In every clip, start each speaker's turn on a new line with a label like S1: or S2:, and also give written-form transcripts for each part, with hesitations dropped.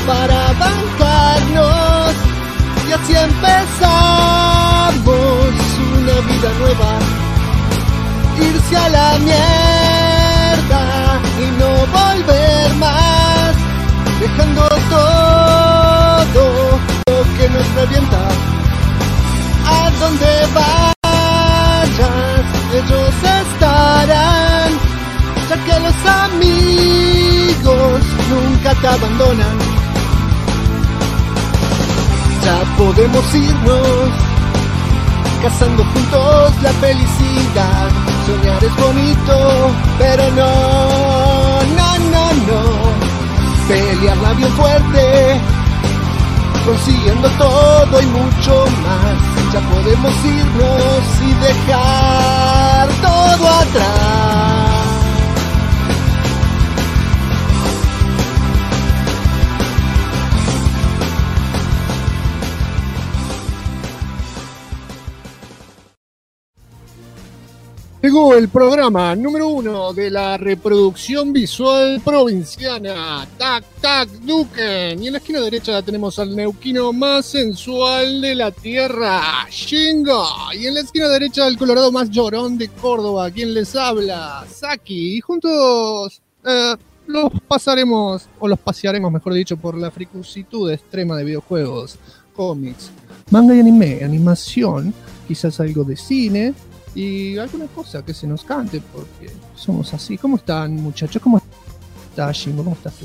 S1: para bancarnos. Y así empezamos una vida nueva. Irse a la mierda y no volver más, dejando todo lo que nos revienta. A donde vayas, ellos estarán, ya que los amigos nunca te abandonan. Ya podemos irnos, cazando juntos la felicidad. Soñar es bonito, pero no. Pelearla bien fuerte, consiguiendo todo y mucho más. Ya podemos irnos y dejar todo atrás. Llegó el programa número 1 de la reproducción visual provinciana, Tac Tac Duken. Y en la esquina derecha tenemos al neuquino más sensual de la tierra, Shingo. Y en la esquina derecha al colorado más llorón de Córdoba, quien les habla, Saki. Y juntos los pasearemos, mejor dicho, por la fricucitud extrema de videojuegos, cómics, manga y anime, animación, quizás algo de cine y alguna cosa que se nos cante, porque somos así. ¿Cómo están, muchachos? ¿Cómo estás, Shingo? ¿Cómo estás tú?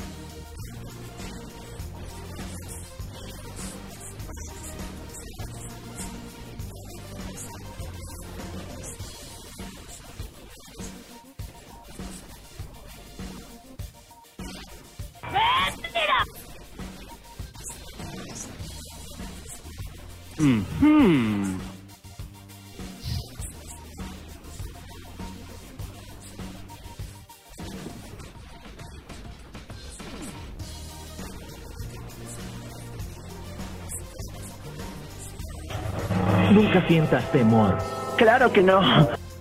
S2: Nunca sientas temor. Claro que no.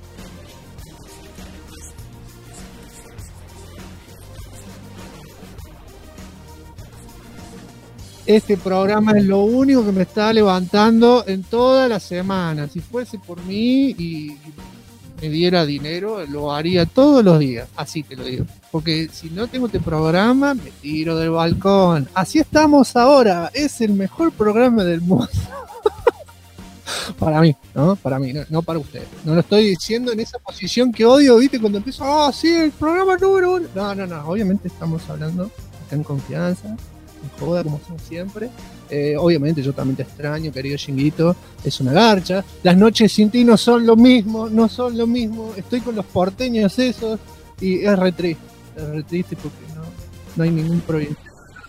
S1: Este programa es lo único que me está levantando en toda la semana. Si fuese por mí y me diera dinero, lo haría todos los días. Así te lo digo. Porque si no tengo este programa, me tiro del balcón. Así estamos ahora. Es el mejor programa del mundo. Para mí, ¿no? Para mí, no para ustedes. No lo estoy diciendo en esa posición que odio, ¿viste? Cuando empiezo, sí, el programa número 1. No. Obviamente estamos hablando acá en confianza, en joda, como hacemos siempre. Obviamente yo también te extraño, querido Shinguito. Es una garcha. Las noches sin ti no son lo mismo. Estoy con los porteños esos y es re triste porque no hay ningún proyecto.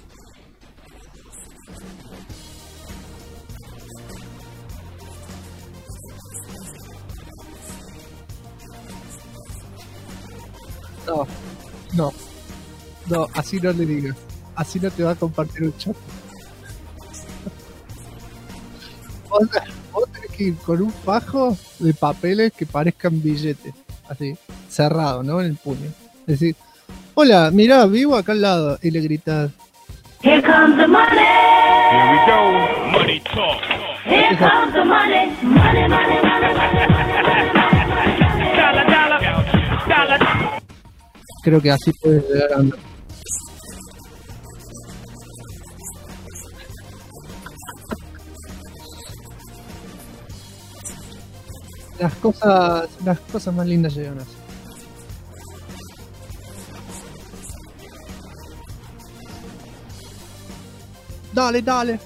S1: No, así no le digas. Así no te va a compartir un chat. Vos tenés que ir con un fajo de papeles que parezcan billetes, así, cerrado, ¿no? En el puño. Es decir, hola, mirá, vivo acá al lado. Y le gritás,
S3: Here comes the money.
S4: Here we go. Money talk.
S3: Here comes the money. Money. Dollar.
S1: creo que así puedes llegar a andar. Las cosas más lindas llegan así. Dale.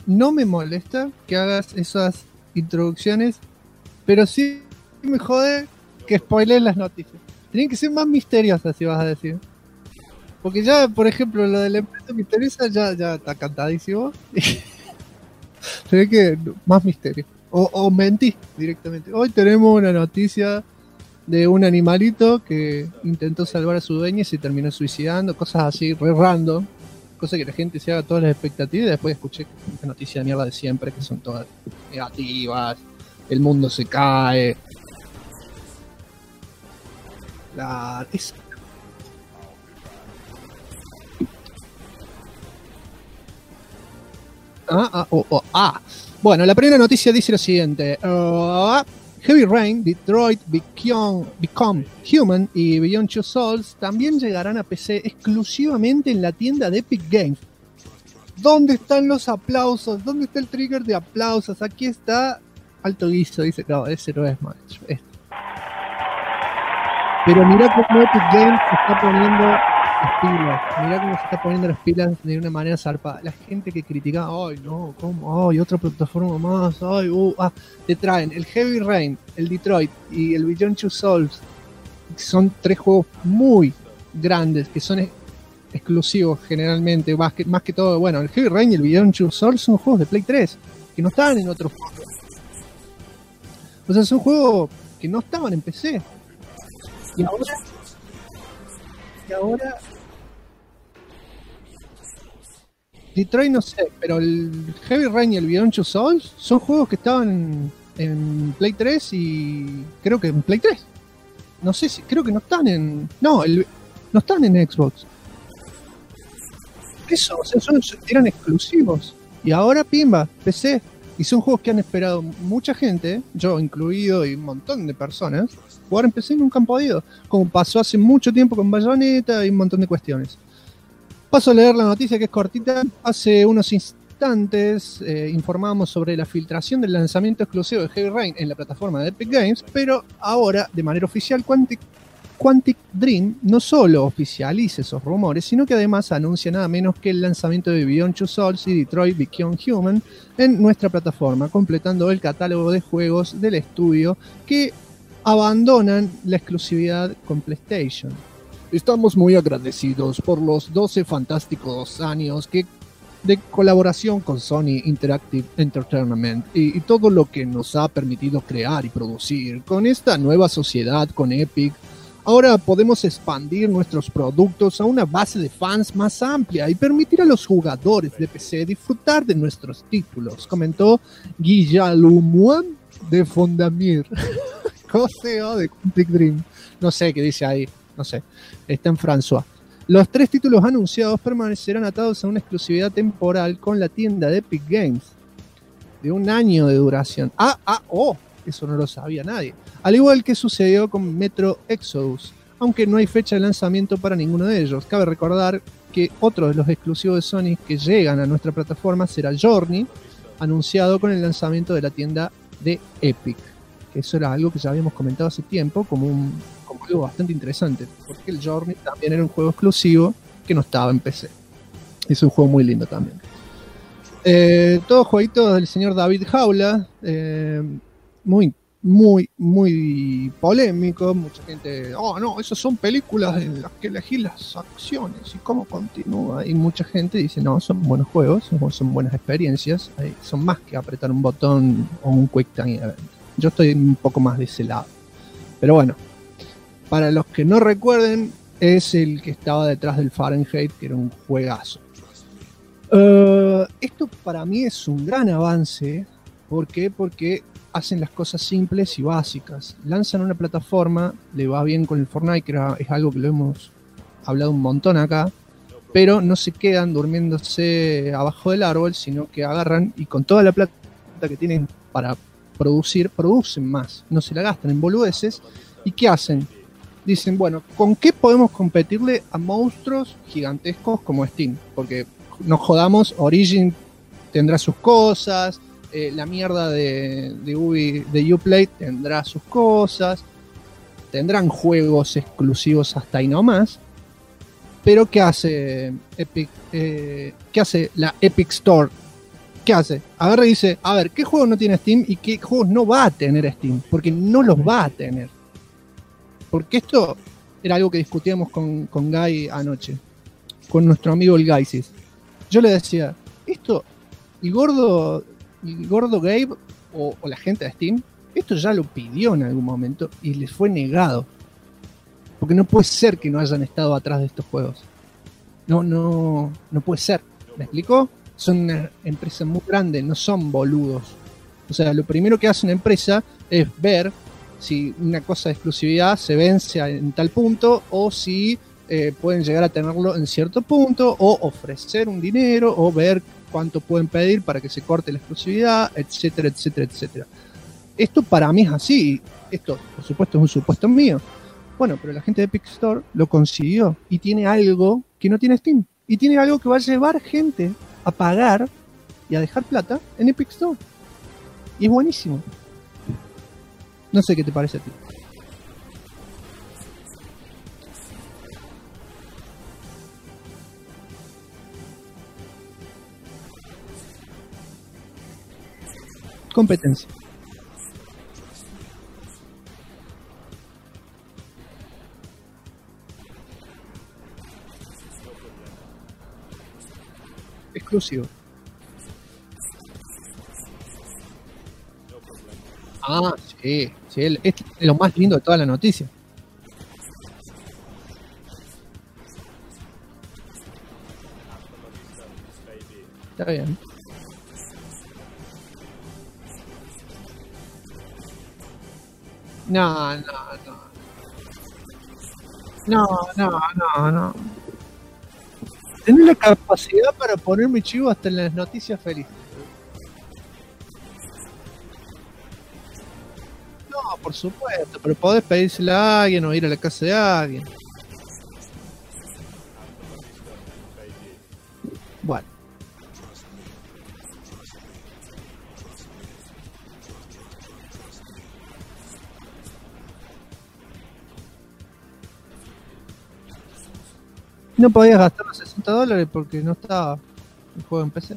S1: no me molesta que hagas esas introducciones, pero sí me jode que spoilees las noticias. Tienen que ser más misteriosas, si vas a decir. Porque ya, por ejemplo, lo de la empresa misteriosa ya está cantadísimo. Se ve que más misterio. O mentí directamente. Hoy tenemos una noticia de un animalito que intentó salvar a su dueña y se terminó suicidando. Cosas así, re random. Cosa que la gente se haga todas las expectativas y después escuché esta noticia de mierda de siempre, que son todas negativas. El mundo se cae. Bueno, la primera noticia dice lo siguiente. Heavy Rain, Detroit Become Human y Beyond Two Souls también llegarán a PC exclusivamente en la tienda de Epic Games. ¿Dónde están los aplausos? ¿Dónde está el trigger de aplausos? Aquí está alto guiso, dice, no, ese no es macho. Pero mirá cómo Epic Games se está poniendo las pilas. Mirá cómo se está poniendo las pilas de una manera zarpada. La gente que critica, ay no, ¿cómo? Ay, otra plataforma más, ay, te traen el Heavy Rain, el Detroit y el Beyond Two Souls. Son 3 juegos muy grandes que son exclusivos generalmente, más que todo. Bueno, el Heavy Rain y el Beyond Two Souls son juegos de Play 3 que no estaban en otros juegos. O sea, son juegos que no estaban en PC. Y ahora Detroit no sé, pero el Heavy Rain y el Beyond Two Souls son juegos que estaban en Play 3 y creo que en Play 3. No sé si, creo que no están en... No están en Xbox. Eso, o sea, eran exclusivos. Y ahora pimba, PC. Y son juegos que han esperado mucha gente, yo incluido y un montón de personas, jugar en PC y nunca han podido. Como pasó hace mucho tiempo con Bayonetta y un montón de cuestiones. Paso a leer la noticia, que es cortita. Hace unos instantes informamos sobre la filtración del lanzamiento exclusivo de Heavy Rain en la plataforma de Epic Games, pero ahora, de manera oficial, Quantic Dream no solo oficializa esos rumores, sino que además anuncia nada menos que el lanzamiento de Beyond Two Souls y Detroit Become Human en nuestra plataforma, completando el catálogo de juegos del estudio que abandonan la exclusividad con PlayStation. Estamos muy agradecidos por los 12 fantásticos años de colaboración con Sony Interactive Entertainment y todo lo que nos ha permitido crear y producir. Con esta nueva sociedad con Epic, ahora podemos expandir nuestros productos a una base de fans más amplia y permitir a los jugadores de PC disfrutar de nuestros títulos, comentó Guillaume de Fondamir, CEO de Quantic Dream. No sé qué dice ahí, no sé, está en François. Los 3 títulos anunciados permanecerán atados a una exclusividad temporal con la tienda de Epic Games de 1 año de duración. Eso no lo sabía nadie. Al igual que sucedió con Metro Exodus, aunque no hay fecha de lanzamiento para ninguno de ellos. Cabe recordar que otro de los exclusivos de Sony que llegan a nuestra plataforma será Journey, anunciado con el lanzamiento de la tienda de Epic. Que eso era algo que ya habíamos comentado hace tiempo como algo bastante interesante, porque el Journey también era un juego exclusivo que no estaba en PC. Es un juego muy lindo también. Todo jueguito del señor David Jaula, muy polémico. Mucha gente, no, esas son películas en las que elegí las acciones y cómo continúa. Y mucha gente dice, no, son buenos juegos, son buenas experiencias, son más que apretar un botón o un Quick Time Event. Yo estoy un poco más de ese lado. Pero bueno, para los que no recuerden, es el que estaba detrás del Fahrenheit, que era un juegazo. Esto para mí es un gran avance. ¿Por qué? Porque hacen las cosas simples y básicas. Lanzan una plataforma, le va bien con el Fortnite, que es algo que lo hemos hablado un montón acá, pero no se quedan durmiéndose abajo del árbol, sino que agarran y con toda la plata que tienen para producen más. No se la gastan en boludeces. ¿Y qué hacen? Dicen, bueno, ¿con qué podemos competirle a monstruos gigantescos como Steam? Porque nos jodamos, Origin tendrá sus cosas, la mierda de Uplay tendrá sus cosas, tendrán juegos exclusivos hasta ahí nomás. Pero ¿qué hace Epic? ¿Qué hace la Epic Store ¿qué hace? Agarra y dice, a ver, ¿qué juego no tiene Steam y qué juegos no va a tener Steam? Porque no los va a tener. Porque esto era algo que discutíamos con Guy anoche, con nuestro amigo el Guysis. Yo le decía, esto, el gordo Gabe o la gente de Steam, esto ya lo pidió en algún momento y les fue negado. Porque no puede ser que no hayan estado atrás de estos juegos. No puede ser. ¿Me explicó? Son una empresa muy grande, no son boludos. O sea, lo primero que hace una empresa es ver si una cosa de exclusividad se vence en tal punto o si pueden llegar a tenerlo en cierto punto o ofrecer un dinero o ver cuánto pueden pedir para que se corte la exclusividad, etcétera, etcétera, etcétera. Esto para mí es así. Esto, por supuesto, es un supuesto mío. Bueno, pero la gente de Epic Store lo consiguió y tiene algo que no tiene Steam. Y tiene algo que va a llevar gente a pagar y a dejar plata en Epic Store. Y es buenísimo. No sé qué te parece a ti. Competencia. Exclusivo. Ah, sí, es lo más lindo de toda la noticia. Está bien. No, no, no. No, no, no, no. Tenés la capacidad para poner mi chivo hasta en las noticias felices. No, por supuesto, pero podés pedírsela a alguien o ir a la casa de alguien. Bueno. No podías gastar los $60 porque no estaba el juego en PC.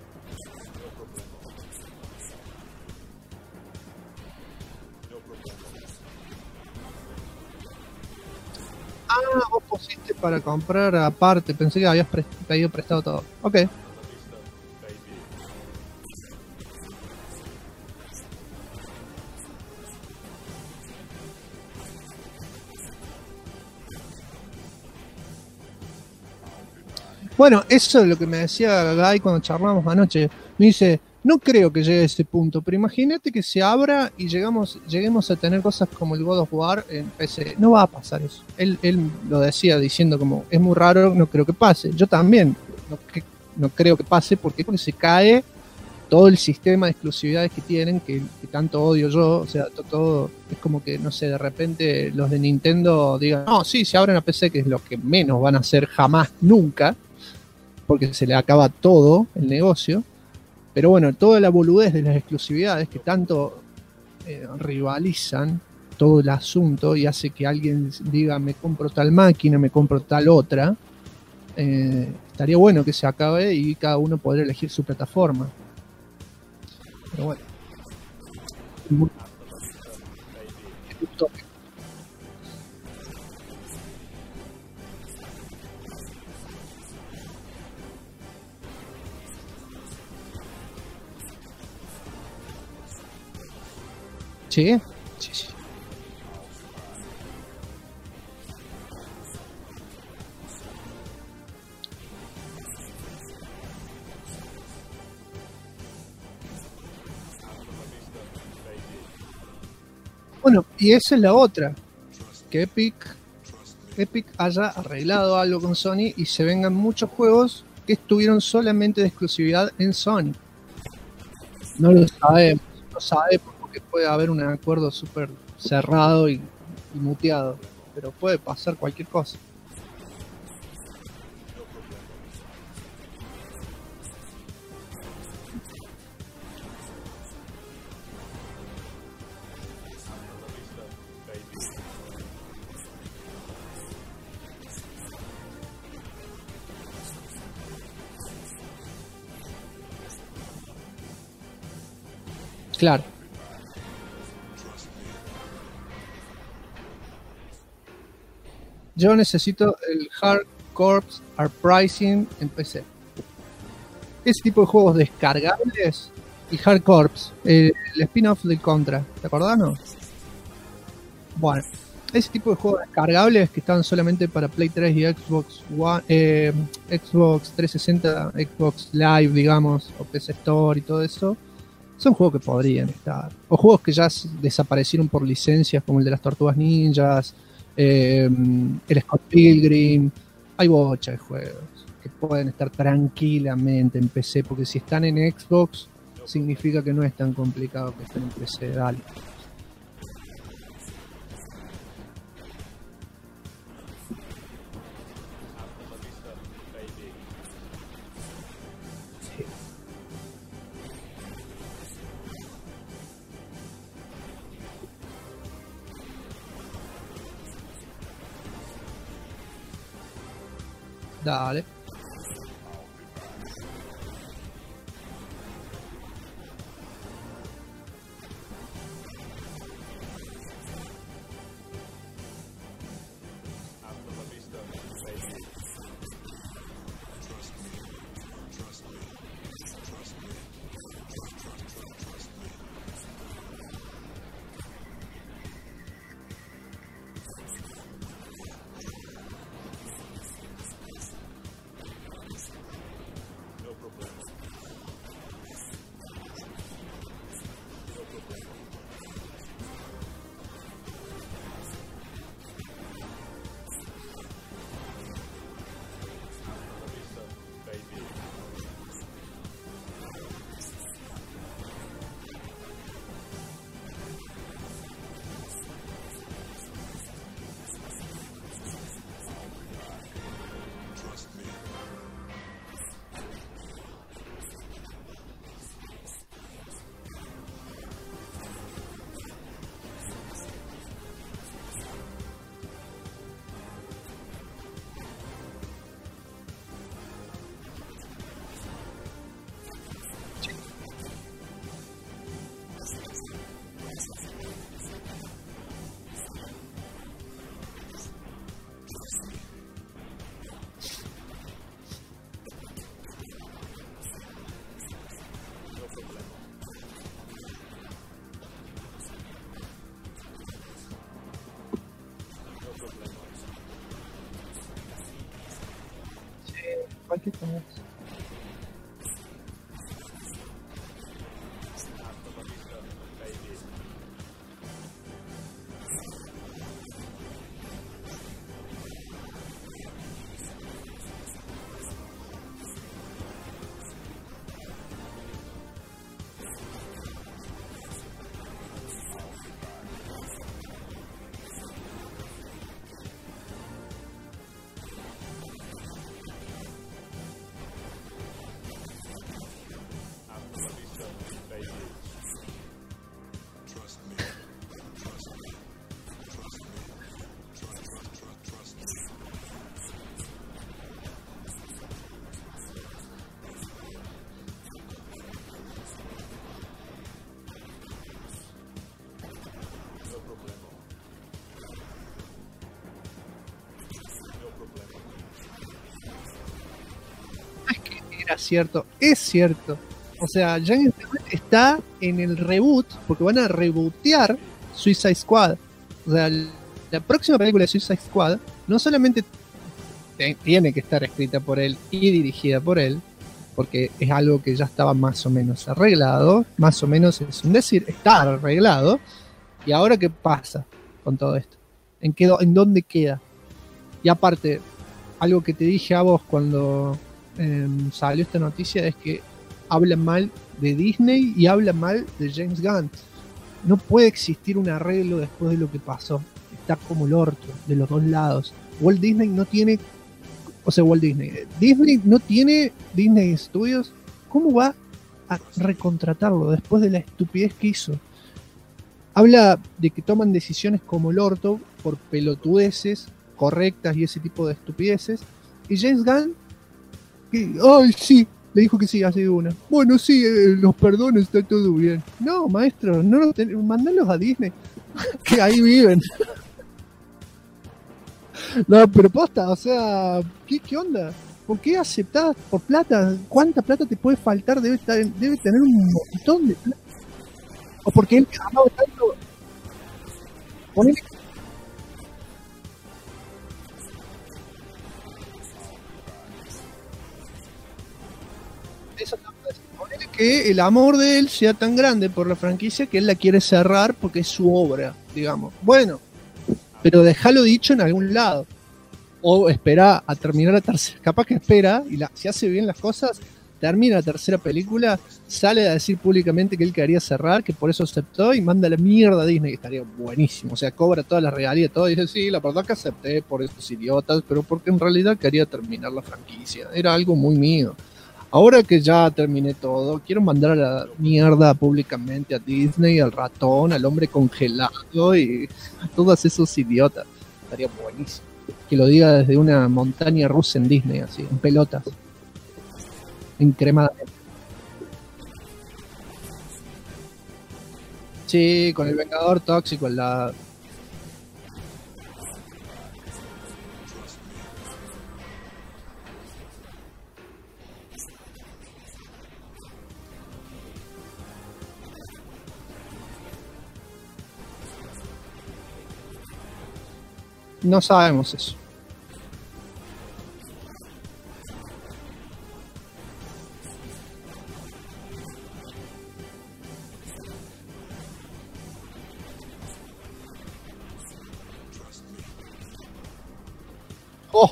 S1: Ah, vos pusiste para comprar aparte. Pensé que habías pedido prestado todo. Ok. Bueno, eso es lo que me decía Guy cuando charlamos anoche. Me dice, no creo que llegue a ese punto, pero imagínate que se abra y lleguemos a tener cosas como el God of War en PC. No va a pasar eso. Él lo decía diciendo como, es muy raro, no creo que pase. Yo también no creo que pase porque se cae todo el sistema de exclusividades que tienen, que tanto odio yo. O sea, todo es como que, no sé, de repente los de Nintendo digan, no, sí, se abren a PC, que es lo que menos van a hacer jamás, nunca, porque se le acaba todo el negocio. Pero bueno, toda la boludez de las exclusividades que tanto rivalizan todo el asunto y hace que alguien diga, me compro tal máquina, me compro tal otra, estaría bueno que se acabe y cada uno poder elegir su plataforma. Pero bueno, sí, sí, sí. Bueno, y esa es la otra, que Epic haya arreglado algo con Sony y se vengan muchos juegos que estuvieron solamente de exclusividad en Sony. No lo sabemos, porque puede haber un acuerdo súper cerrado y muteado, pero puede pasar cualquier cosa. Claro. Yo necesito el Hard Corps Uprising en PC. Ese tipo de juegos descargables y Hard Corps, el spin-off del Contra, ¿te acordás, no? Bueno, ese tipo de juegos descargables que están solamente para Play 3 y Xbox One, Xbox 360, Xbox Live, digamos, o PC Store y todo eso, son juegos que podrían estar. O juegos que ya desaparecieron por licencias, como el de las Tortugas Ninjas, el Scott Pilgrim. Hay bocha de juegos que pueden estar tranquilamente en PC, porque si están en Xbox, significa que no es tan complicado que estén en PC. Dale. Dale. Cualquier cosa. Era cierto, es cierto. O sea, ya está en el reboot, porque van a rebootear Suicide Squad. O sea, la próxima película de Suicide Squad no solamente tiene que estar escrita por él y dirigida por él, porque es algo que ya estaba más o menos arreglado, más o menos es un decir, está arreglado. ¿Y ahora qué pasa con todo esto? ¿En dónde queda? Y aparte, algo que te dije a vos cuando salió esta noticia es que habla mal de Disney y habla mal de James Gunn. No puede existir un arreglo después de lo que pasó. Está como el orto de los dos lados. Disney no tiene Disney Studios. ¿Cómo va a recontratarlo después de la estupidez que hizo? Habla de que toman decisiones como el orto por pelotudeces correctas y ese tipo de estupideces. Y James Gunn, ay sí, Le dijo que sí, así de una. Bueno, sí, los perdono, está todo bien. No, maestro, no mandalos a Disney, que ahí viven. No, pero posta, o sea, ¿qué onda? ¿Por qué aceptás por plata? ¿Cuánta plata te puede faltar? Debe tener un montón de plata. O porque él ha amado tanto. Ponele eso, ponele que el amor de él sea tan grande por la franquicia que él la quiere cerrar porque es su obra, digamos. Bueno, pero déjalo dicho en algún lado. O espera a terminar la tercera. Capaz que espera y si hace bien las cosas, termina la tercera película, sale a decir públicamente que él quería cerrar, que por eso aceptó y manda la mierda a Disney, que estaría buenísimo. O sea, cobra todas las regalías, todo, y dice, sí, la verdad que acepté por estos idiotas, pero porque en realidad quería terminar la franquicia. Era algo muy mío. Ahora que ya terminé todo, quiero mandar a la mierda públicamente a Disney, al ratón, al hombre congelado y a todos esos idiotas. Estaría buenísimo. Que lo diga desde una montaña rusa en Disney, así, en pelotas. Encremadamente. Sí, con el Vengador Tóxico al lado. No sabemos eso. Oh,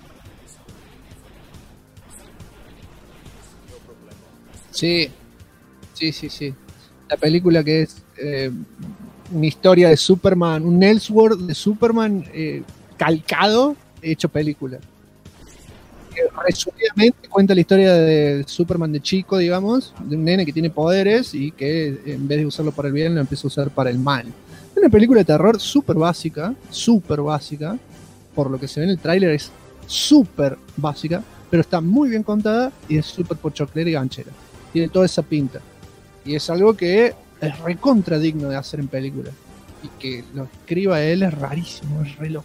S1: sí, sí. La película que es una historia de Superman, un Elseworld de Superman calcado, hecho película. Resumidamente cuenta la historia de Superman de chico, digamos, de un nene que tiene poderes y que en vez de usarlo para el bien lo empieza a usar para el mal. Es una película de terror súper básica, por lo que se ve en el tráiler es súper básica, pero está muy bien contada y es súper pochoclera y ganchera. Tiene toda esa pinta. Y es algo que es recontra digno de hacer en película. Y que lo escriba él es rarísimo, es re loco.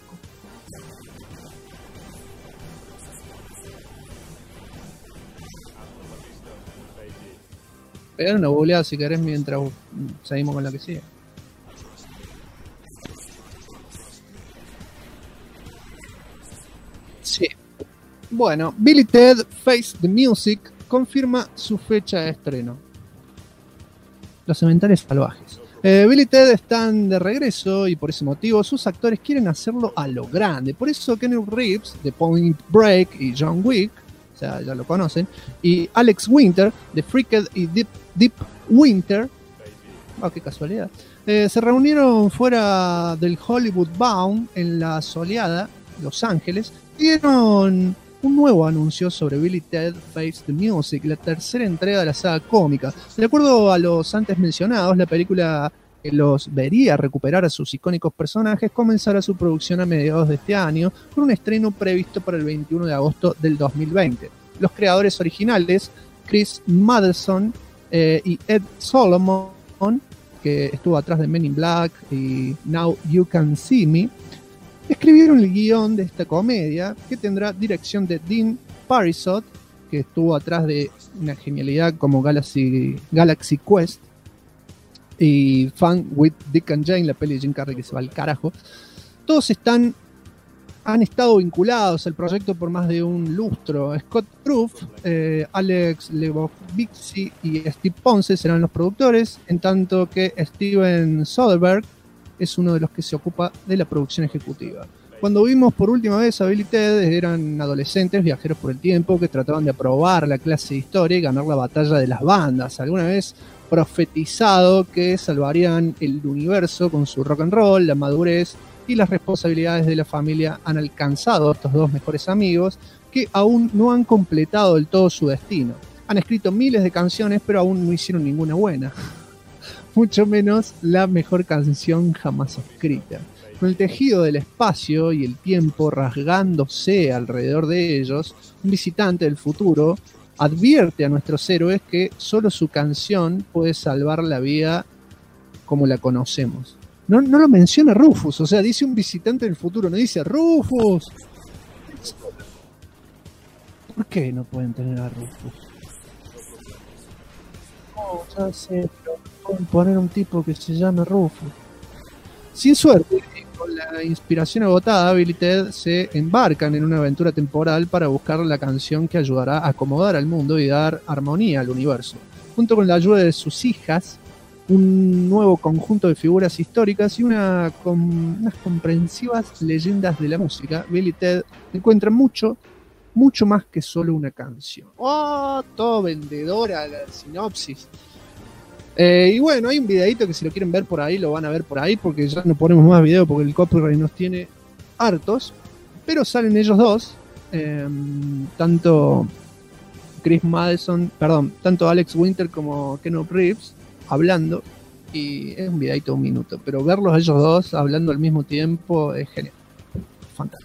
S1: Pegar una boleada si querés mientras seguimos con la que sigue. Sí. Bueno, Bill y Ted Face the Music confirma su fecha de estreno. Los cementerios salvajes. Bill y Ted están de regreso y por ese motivo sus actores quieren hacerlo a lo grande. Por eso Keanu Reeves de Point Break y John Wick, o sea, ya lo conocen, y Alex Winter de Freaked y Deep Winter, oh, qué casualidad, se reunieron fuera del Hollywood Bound en la soleada Los Ángeles y dieron un nuevo anuncio sobre Bill y Ted Face the Music, la tercera entrega de la saga cómica. De acuerdo a los antes mencionados, la película que los vería recuperar a sus icónicos personajes comenzará su producción a mediados de este año, con un estreno previsto para el 21 de agosto del 2020. Los creadores originales, Chris Matheson y Ed Solomon, que estuvo atrás de Men in Black y Now You Can See Me, escribieron el guión de esta comedia, que tendrá dirección de Dean Parisot, que estuvo atrás de una genialidad como Galaxy Quest y Fun with Dick and Jane, la peli de Jim Carrey que se va al carajo. Todos han estado vinculados al proyecto por más de un lustro. Scott Proof, Alex Lebovici y Steve Ponce serán los productores, en tanto que Steven Soderbergh es uno de los que se ocupa de la producción ejecutiva. Cuando vimos por última vez a Bill y Ted, eran adolescentes viajeros por el tiempo que trataban de aprobar la clase de historia y ganar la batalla de las bandas. Alguna vez profetizado que salvarían el universo con su rock and roll, la madurez y las responsabilidades de la familia, han alcanzado a estos dos mejores amigos que aún no han completado del todo su destino. Han escrito miles de canciones, pero aún no hicieron ninguna buena. Mucho menos la mejor canción jamás escrita. Con el tejido del espacio y el tiempo rasgándose alrededor de ellos, un visitante del futuro advierte a nuestros héroes que solo su canción puede salvar la vida como la conocemos. No lo menciona Rufus, o sea, dice un visitante del futuro, no dice Rufus. ¿Por qué no pueden tener a Rufus? No, ya sé, pero pueden poner un tipo que se llame Rufus. Sin suerte, con la inspiración agotada, Bill y Ted se embarcan en una aventura temporal para buscar la canción que ayudará a acomodar al mundo y dar armonía al universo. Junto con la ayuda de sus hijas, un nuevo conjunto de figuras históricas y unas comprensivas leyendas de la música, Bill y Ted encuentran mucho más que solo una canción. ¡Oh! Todo vendedora la sinopsis. Y bueno, hay un videito que si lo quieren ver por ahí, lo van a ver por ahí, porque ya no ponemos más video porque el copyright nos tiene hartos. Pero salen ellos dos, tanto tanto Alex Winter como Keanu Reeves, hablando. Y es un videito de 1 minuto, pero verlos ellos dos hablando al mismo tiempo es genial. Fantástico.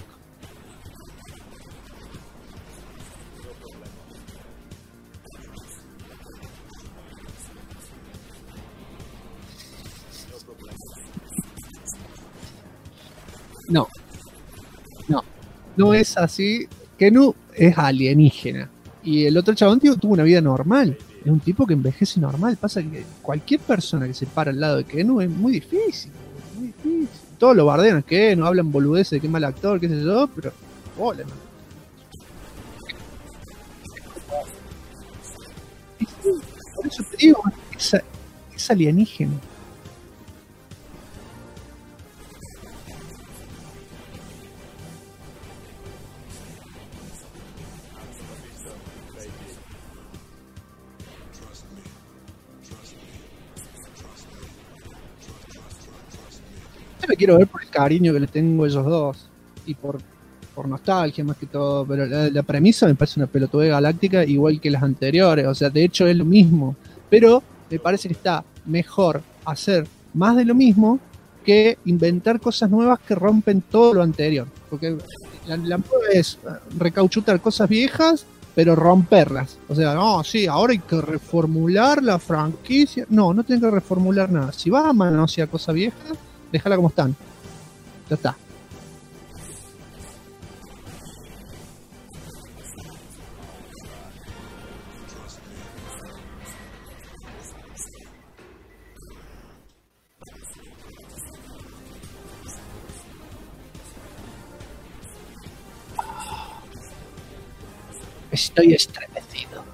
S1: No es así. Keanu es alienígena. Y el otro chabón tuvo una vida normal. Es un tipo que envejece normal. Pasa que cualquier persona que se para al lado de Keanu es muy difícil. Muy difícil. Todos lo bardean a Keanu, hablan boludeces de qué mal actor, qué sé yo, pero hola, man. Por eso te digo, es alienígena. Yo me quiero ver por el cariño que le tengo a ellos dos y por nostalgia más que todo, pero la premisa me parece una pelotudez galáctica igual que las anteriores, o sea, de hecho es lo mismo, pero me parece que está mejor hacer más de lo mismo que inventar cosas nuevas que rompen todo lo anterior, porque la prueba es recauchutar cosas viejas pero romperlas, o sea, no, sí, ahora hay que reformular la franquicia, no tienen que reformular nada, si vas a manosear cosas viejas, déjala como están. Ya está. Estoy estremecido.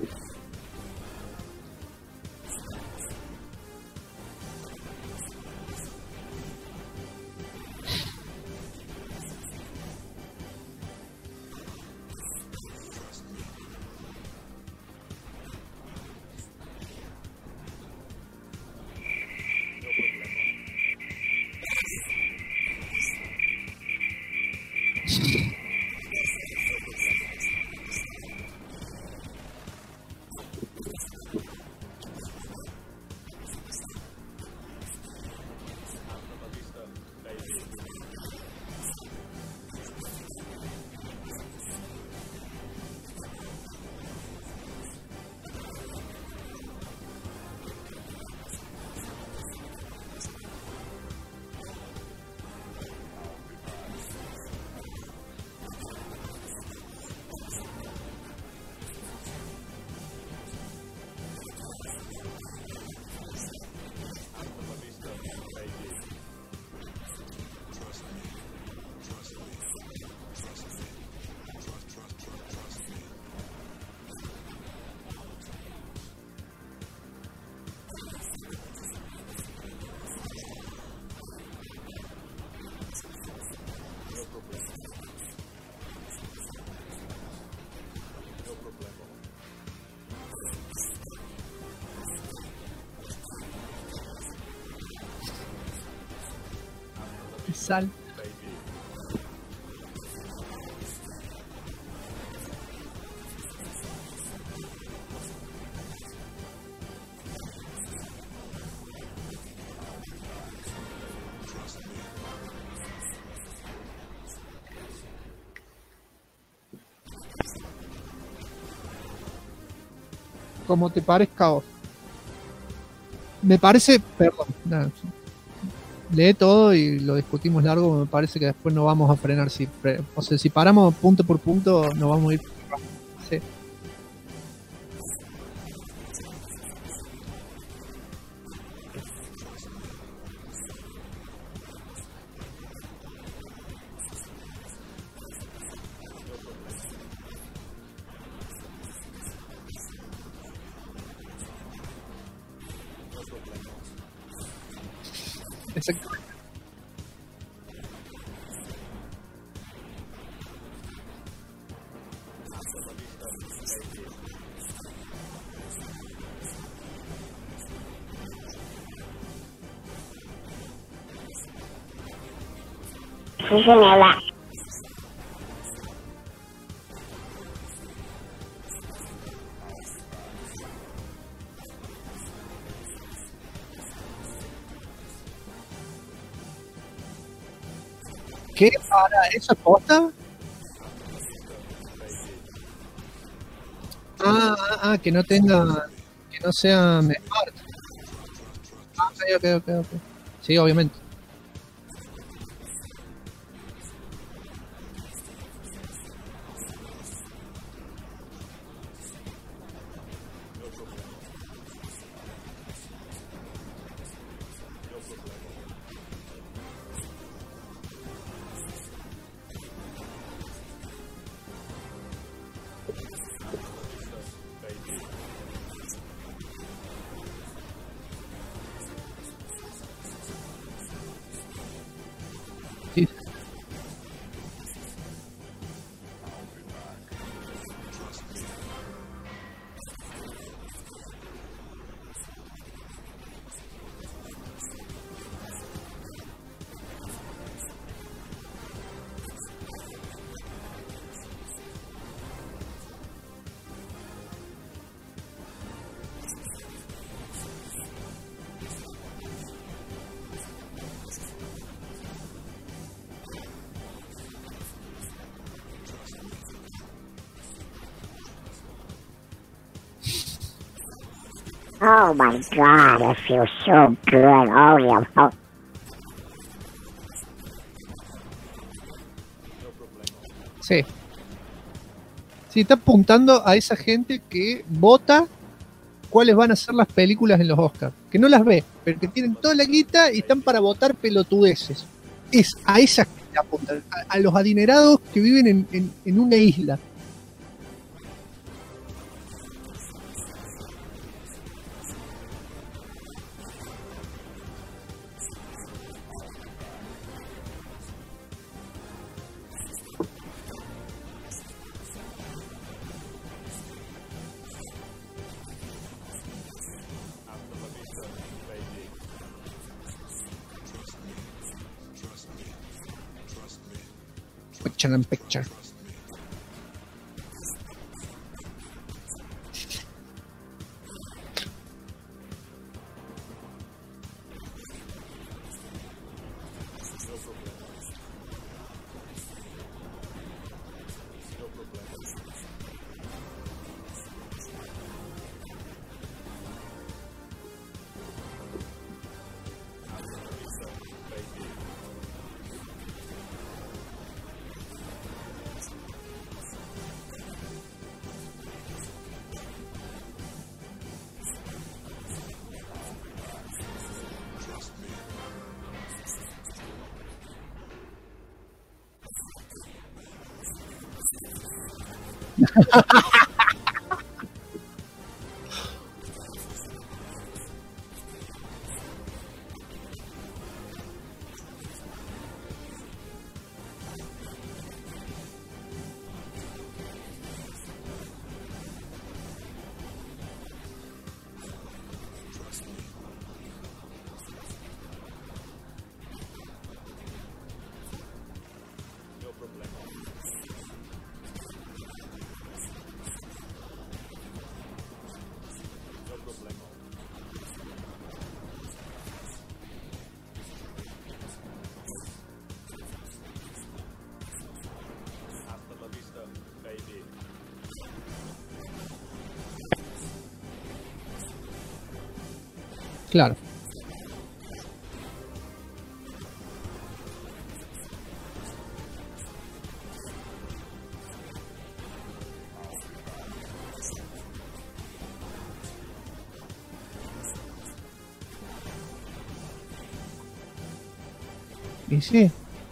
S1: Sal. como te parezca a vos. Me parece, perdón, nada, lee todo y lo discutimos largo, me parece que después no vamos a frenar. O sea, si paramos punto por punto, nos vamos a ir. Sí. Exacto.
S3: Sí, señora.
S1: ¿Qué? ¿Para eso es posta? Que no tenga, que no sea smart. Ok. Sí, obviamente. Sí.
S3: Oh my God, it feels so good. Oh yeah. Oh.
S1: Sí. Sí, está apuntando a esa gente que vota cuáles van a ser las películas en los Oscars. Que no las ve, pero que tienen toda la guita y están para votar pelotudeces. Es a esas que le apuntan. A los adinerados que viven en una isla. Picture in picture. Claro. Y sí.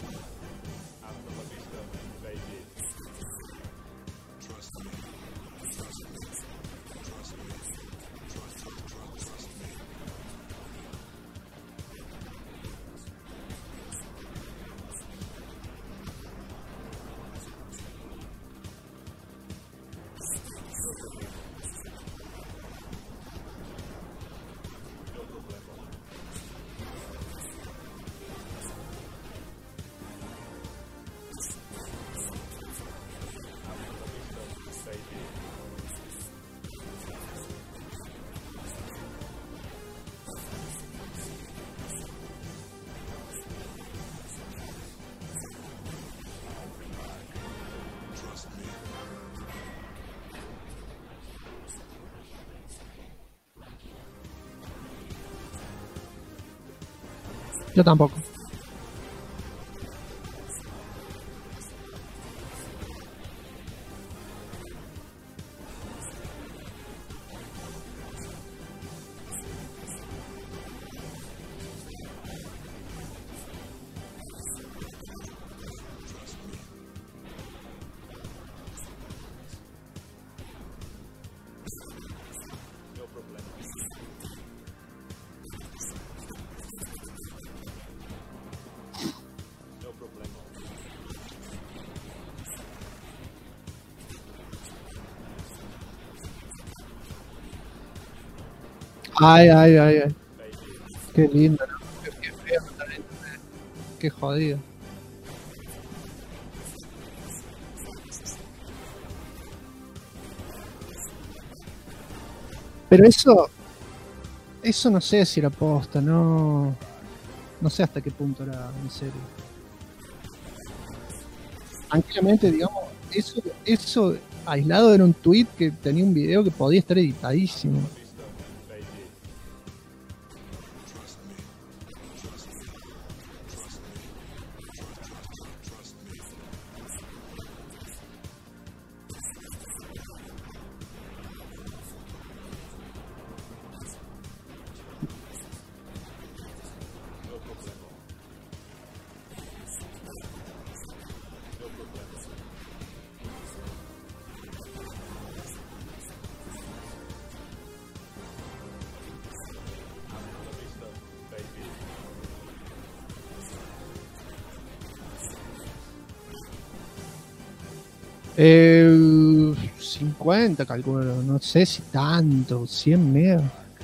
S1: Yo tampoco. Ay, ay, ay, ay. Qué lindo, ¿no? Qué feo también. Qué jodido. Pero eso no sé si era posta, no sé hasta qué punto era en serio. Tranquilamente, digamos, eso aislado era un tweet que tenía un video que podía estar editadísimo. Eh, 50 calculo, no sé si tanto, 100 megas.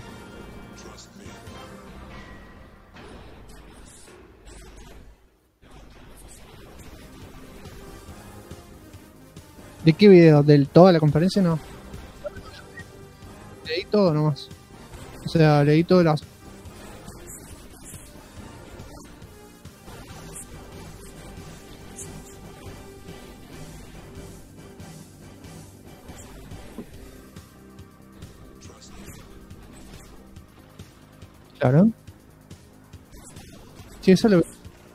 S1: ¿De qué video? ¿Del toda la conferencia? No. Leí todo nomás. O sea, leí todas las... Claro. Sí, eso lo...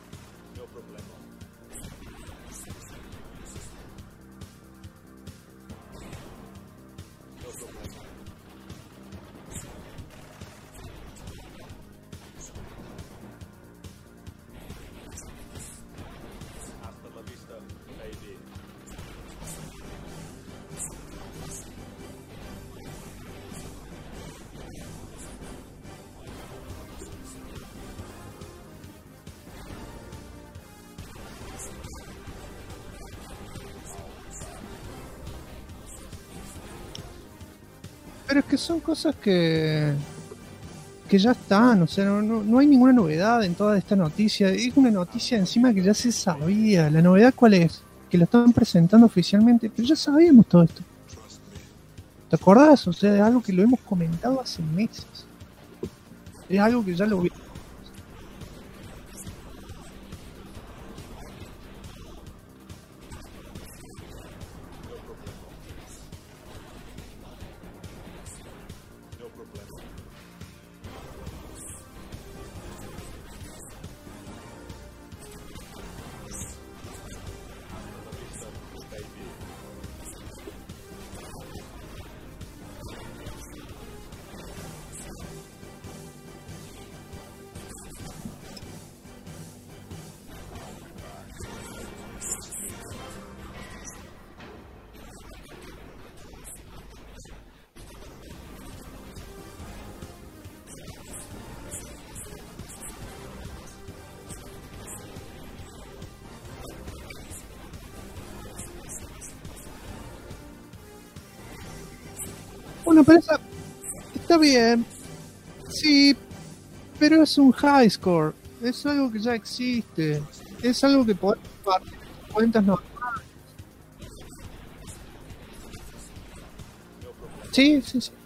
S1: Pero es que son cosas que ya están, o sea, no hay ninguna novedad en toda esta noticia. Es una noticia encima que ya se sabía. ¿La novedad cuál es? Que lo están presentando oficialmente, pero ya sabíamos todo esto. ¿Te acordás? O sea, es algo que lo hemos comentado hace meses. Es algo que ya lo vi. Bueno, pero está bien. Sí, pero es un high score. Es algo que ya existe. Es algo que podés compartir en cuentas normales. Sí.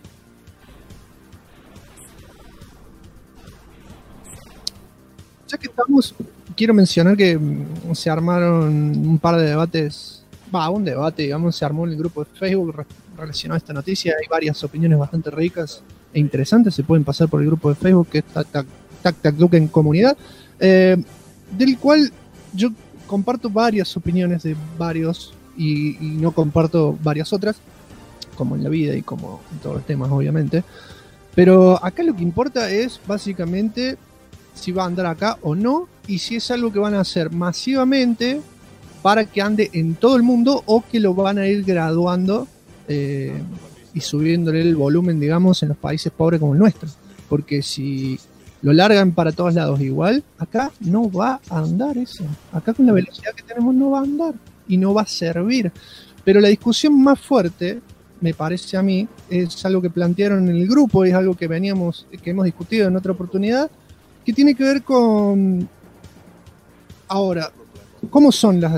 S1: Ya que estamos, quiero mencionar que se armaron un par de debates, un debate, digamos, se armó en el grupo de Facebook relacionado a esta noticia. Hay varias opiniones bastante ricas e interesantes, se pueden pasar por el grupo de Facebook que es Tac Duken Comunidad, del cual yo comparto varias opiniones de varios y no comparto varias otras, como en la vida y como en todos los temas, obviamente. Pero acá lo que importa es básicamente si va a andar acá o no, y si es algo que van a hacer masivamente para que ande en todo el mundo, o que lo van a ir graduando y subiéndole el volumen, digamos, en los países pobres como el nuestro. Porque si lo largan para todos lados igual, acá no va a andar eso. Acá con la velocidad que tenemos no va a andar y no va a servir. Pero la discusión más fuerte, me parece a mí, es algo que plantearon en el grupo, es algo que hemos discutido en otra oportunidad, que tiene que ver con ahora, ¿cómo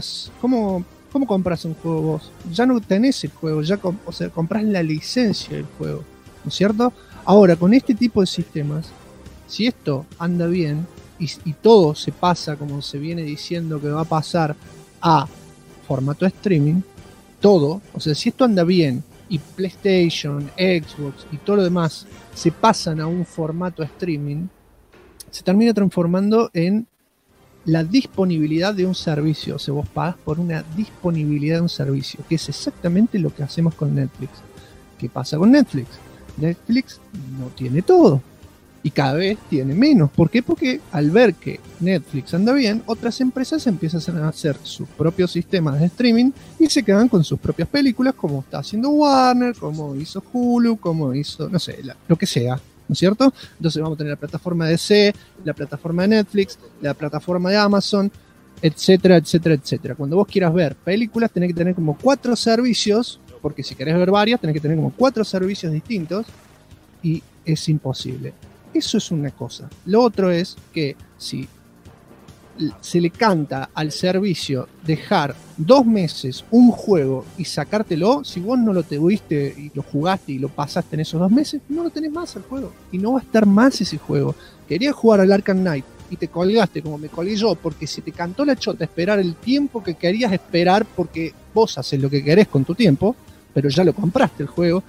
S1: compras un juego vos? Ya no tenés el juego, compras la licencia del juego, ¿no es cierto? Ahora, con este tipo de sistemas, si esto anda bien y todo se pasa como se viene diciendo que va a pasar a formato streaming, todo, o sea, si esto anda bien y PlayStation, Xbox y todo lo demás se pasan a un formato streaming, se termina transformando en la disponibilidad de un servicio. O sea, vos pagás por una disponibilidad de un servicio, que es exactamente lo que hacemos con Netflix. ¿Qué pasa con Netflix? Netflix no tiene todo y cada vez tiene menos. ¿Por qué? Porque al ver que Netflix anda bien, otras empresas empiezan a hacer sus propios sistemas de streaming y se quedan con sus propias películas, como está haciendo Warner, como hizo Hulu, como hizo, no sé, lo que sea, ¿no es cierto? Entonces vamos a tener la plataforma de DC, la plataforma de Netflix, la plataforma de Amazon, etcétera, etcétera, etcétera. Cuando vos quieras ver películas, tenés que tener como 4 servicios, porque si querés ver varias, tenés que tener como 4 servicios distintos, y es imposible. Eso es una cosa. Lo otro es que si se le canta al servicio dejar 2 meses un juego y sacártelo, si vos no lo tuviste y lo jugaste y lo pasaste en esos 2 meses, no lo tenés más el juego y no va a estar más ese juego. Querías jugar al Arkham Knight y te colgaste como me colgué yo porque se te cantó la chota esperar el tiempo que querías esperar, porque vos haces lo que querés con tu tiempo, pero ya lo compraste el juego.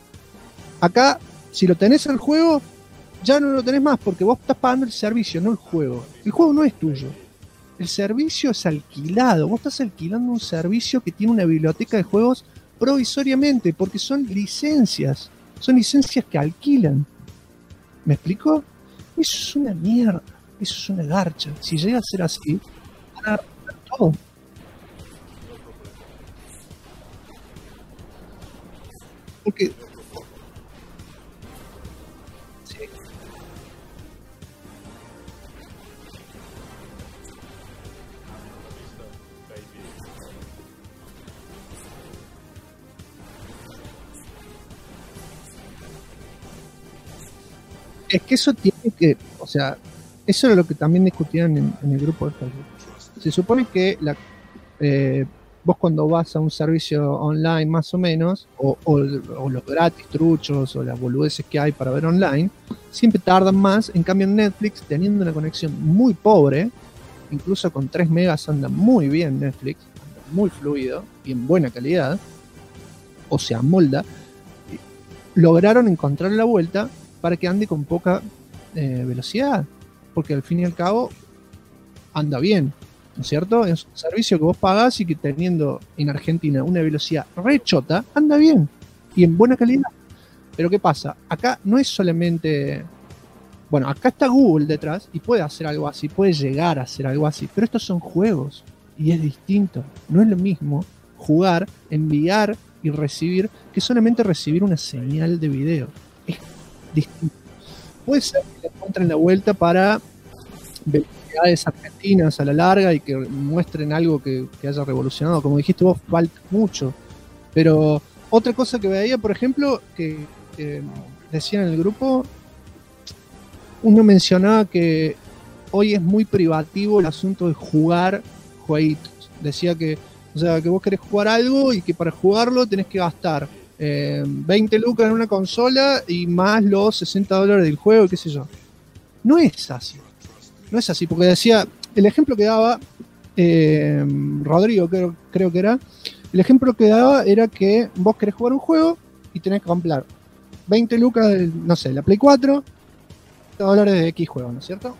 S1: Acá, si lo tenés el juego, ya no lo tenés más porque vos estás pagando el servicio, no el juego. El juego no es tuyo. El servicio es alquilado. Vos estás alquilando un servicio que tiene una biblioteca de juegos provisoriamente, porque son licencias. Son licencias que alquilan. ¿Me explico? Eso es una mierda. Eso es una garcha. Si llega a ser así, van a arreglar todo. Porque es que eso tiene que, o sea, eso era lo que también discutían en el grupo de Facebook. Se supone que vos cuando vas a un servicio online más o menos, o los gratis truchos, o las boludeces que hay para ver online, siempre tardan más. En cambio en Netflix, teniendo una conexión muy pobre, incluso con 3 megas anda muy bien Netflix, anda muy fluido y en buena calidad, o se amolda, lograron encontrar la vuelta para que ande con poca velocidad, porque al fin y al cabo anda bien, ¿no es cierto? Es un servicio que vos pagás y que teniendo en Argentina una velocidad re chota, anda bien y en buena calidad. Pero ¿qué pasa? Acá no es solamente... Bueno, acá está Google detrás y puede hacer algo así, puede llegar a hacer algo así, pero estos son juegos y es distinto. No es lo mismo jugar, enviar y recibir que solamente recibir una señal de video. Es distinto. Puede ser que le encuentren la vuelta para velocidades argentinas a la larga y que muestren algo que haya revolucionado. Como dijiste vos, falta mucho. Pero otra cosa que veía, por ejemplo, que decía en el grupo, uno mencionaba que hoy es muy privativo el asunto de jugar jueguitos. Decía que, o sea, que vos querés jugar algo y que para jugarlo tenés que gastar 20 lucas en una consola y más los $60 del juego, qué sé yo. No es así. No es así, porque decía, el ejemplo que daba Rodrigo, creo que era, el ejemplo que daba era que vos querés jugar un juego y tenés que comprar 20 lucas, no sé, la Play 4, $30 de X juego, ¿no es cierto?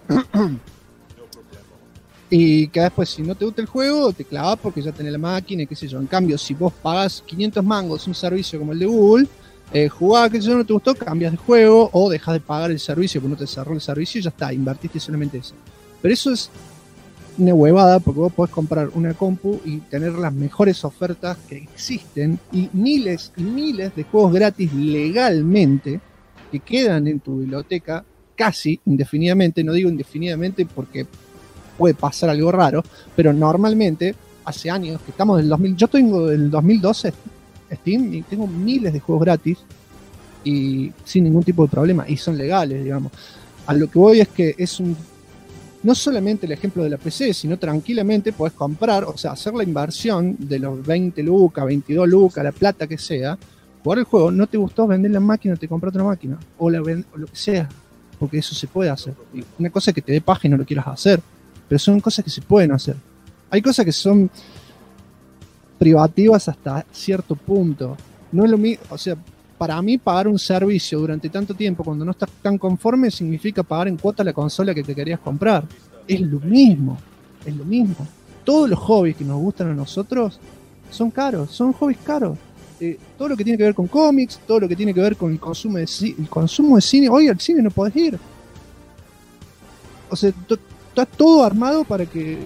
S1: Y que después, si no te gusta el juego, te clavas porque ya tenés la máquina y qué sé yo. En cambio, si vos pagás 500 mangos un servicio como el de Google, jugás, qué sé yo, no te gustó, cambias de juego o dejas de pagar el servicio porque no te cerró el servicio y ya está, invertiste solamente eso. Pero eso es una huevada porque vos podés comprar una compu y tener las mejores ofertas que existen y miles de juegos gratis legalmente que quedan en tu biblioteca casi indefinidamente. No digo indefinidamente porque puede pasar algo raro, pero normalmente hace años que estamos del 2000, yo tengo del 2012 Steam y tengo miles de juegos gratis y sin ningún tipo de problema y son legales, digamos. A lo que voy es que es no solamente el ejemplo de la PC, sino tranquilamente podés comprar, o sea, hacer la inversión de los 20 lucas, 22 lucas, la plata que sea, jugar el juego, no te gustó, vender la máquina, te compras otra máquina, o lo que sea, porque eso se puede hacer. Y una cosa es que te dé paja y no lo quieras hacer, pero son cosas que se pueden hacer. Hay cosas que son privativas hasta cierto punto. No es lo mismo, o sea, para mí pagar un servicio durante tanto tiempo cuando no estás tan conforme significa pagar en cuota la consola que te querías comprar. Es lo mismo, es lo mismo. Todos los hobbies que nos gustan a nosotros son caros, son hobbies caros. Todo lo que tiene que ver con cómics, todo lo que tiene que ver con el consumo de cine. Hoy al cine no podés ir. O sea, está todo armado para que...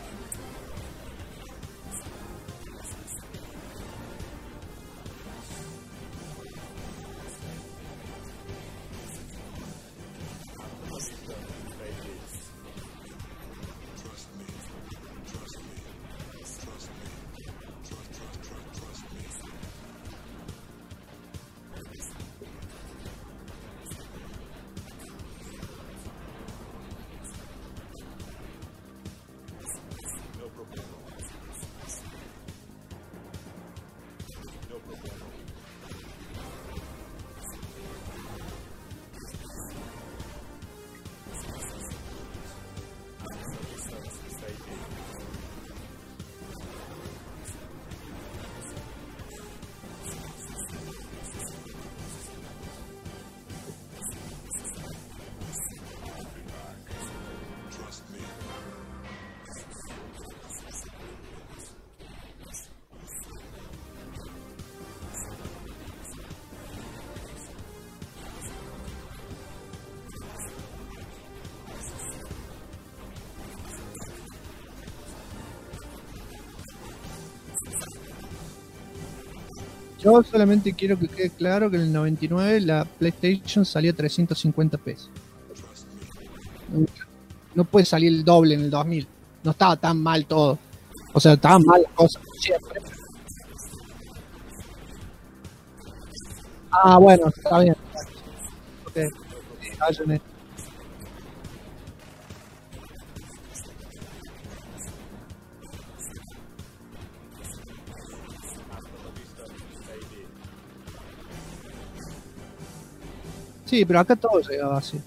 S1: Yo solamente quiero que quede claro que en el 99 la PlayStation salía 350 pesos. No puede salir el doble en el 2000. No estaba tan mal todo. O sea, estaban mal las cosas siempre. Ah, bueno, está bien. Okay. Sí, sí, pero acá todo llegaba así.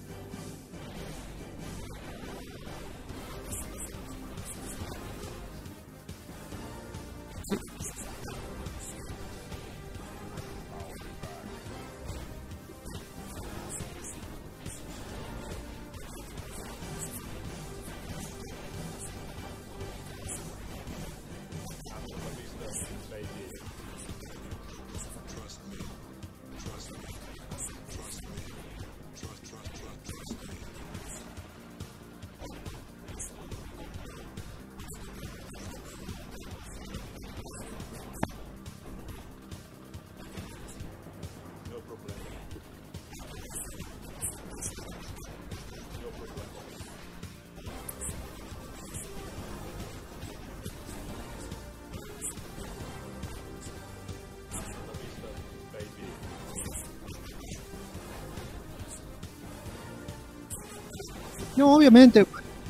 S1: No, obviamente.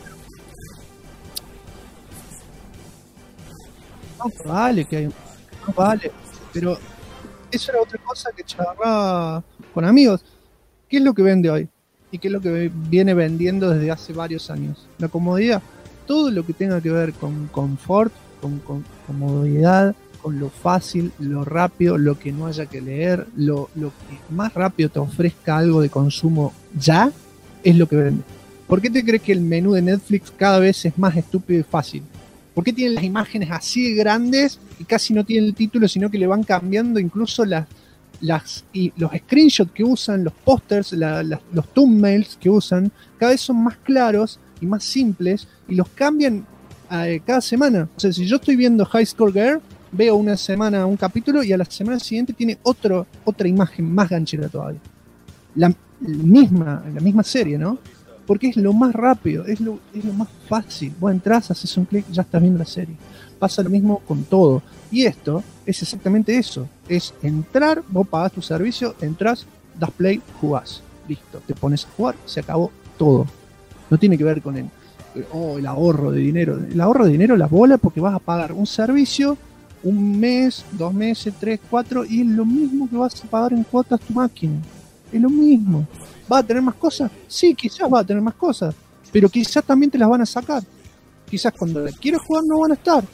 S1: No, vale, que hay, no vale. Pero eso era otra cosa que charlaba con amigos. ¿Qué es lo que vende hoy? ¿Y qué es lo que viene vendiendo desde hace varios años? La comodidad. Todo lo que tenga que ver con confort, con comodidad, con lo fácil, lo rápido, lo que no haya que leer, lo que más rápido te ofrezca algo de consumo ya, es lo que vende. ¿Por qué te crees que el menú de Netflix cada vez es más estúpido y fácil? ¿Por qué tienen las imágenes así de grandes y casi no tienen el título, sino que le van cambiando incluso y los screenshots que usan, los pósters, los thumbnails que usan, cada vez son más claros y más simples y los cambian cada semana? O sea, si yo estoy viendo High Score Girl, veo una semana un capítulo y a la semana siguiente tiene otra imagen más ganchera todavía. La misma serie, ¿no? Porque es lo más rápido, es lo más fácil. Vos entras, haces un clic, ya estás viendo la serie. Pasa lo mismo con todo. Y esto es exactamente eso. Es entrar, vos pagás tu servicio, entras, das play, jugás. Listo, te pones a jugar, se acabó todo. No tiene que ver con el ahorro de dinero. El ahorro de dinero la bola porque vas a pagar un servicio, un mes, 2 meses, 3, 4, y es lo mismo que vas a pagar en cuotas tu máquina. Es lo mismo. ¿Va a tener más cosas? Sí, quizás va a tener más cosas, pero quizás también te las van a sacar. Quizás cuando la quieras jugar no van a estar.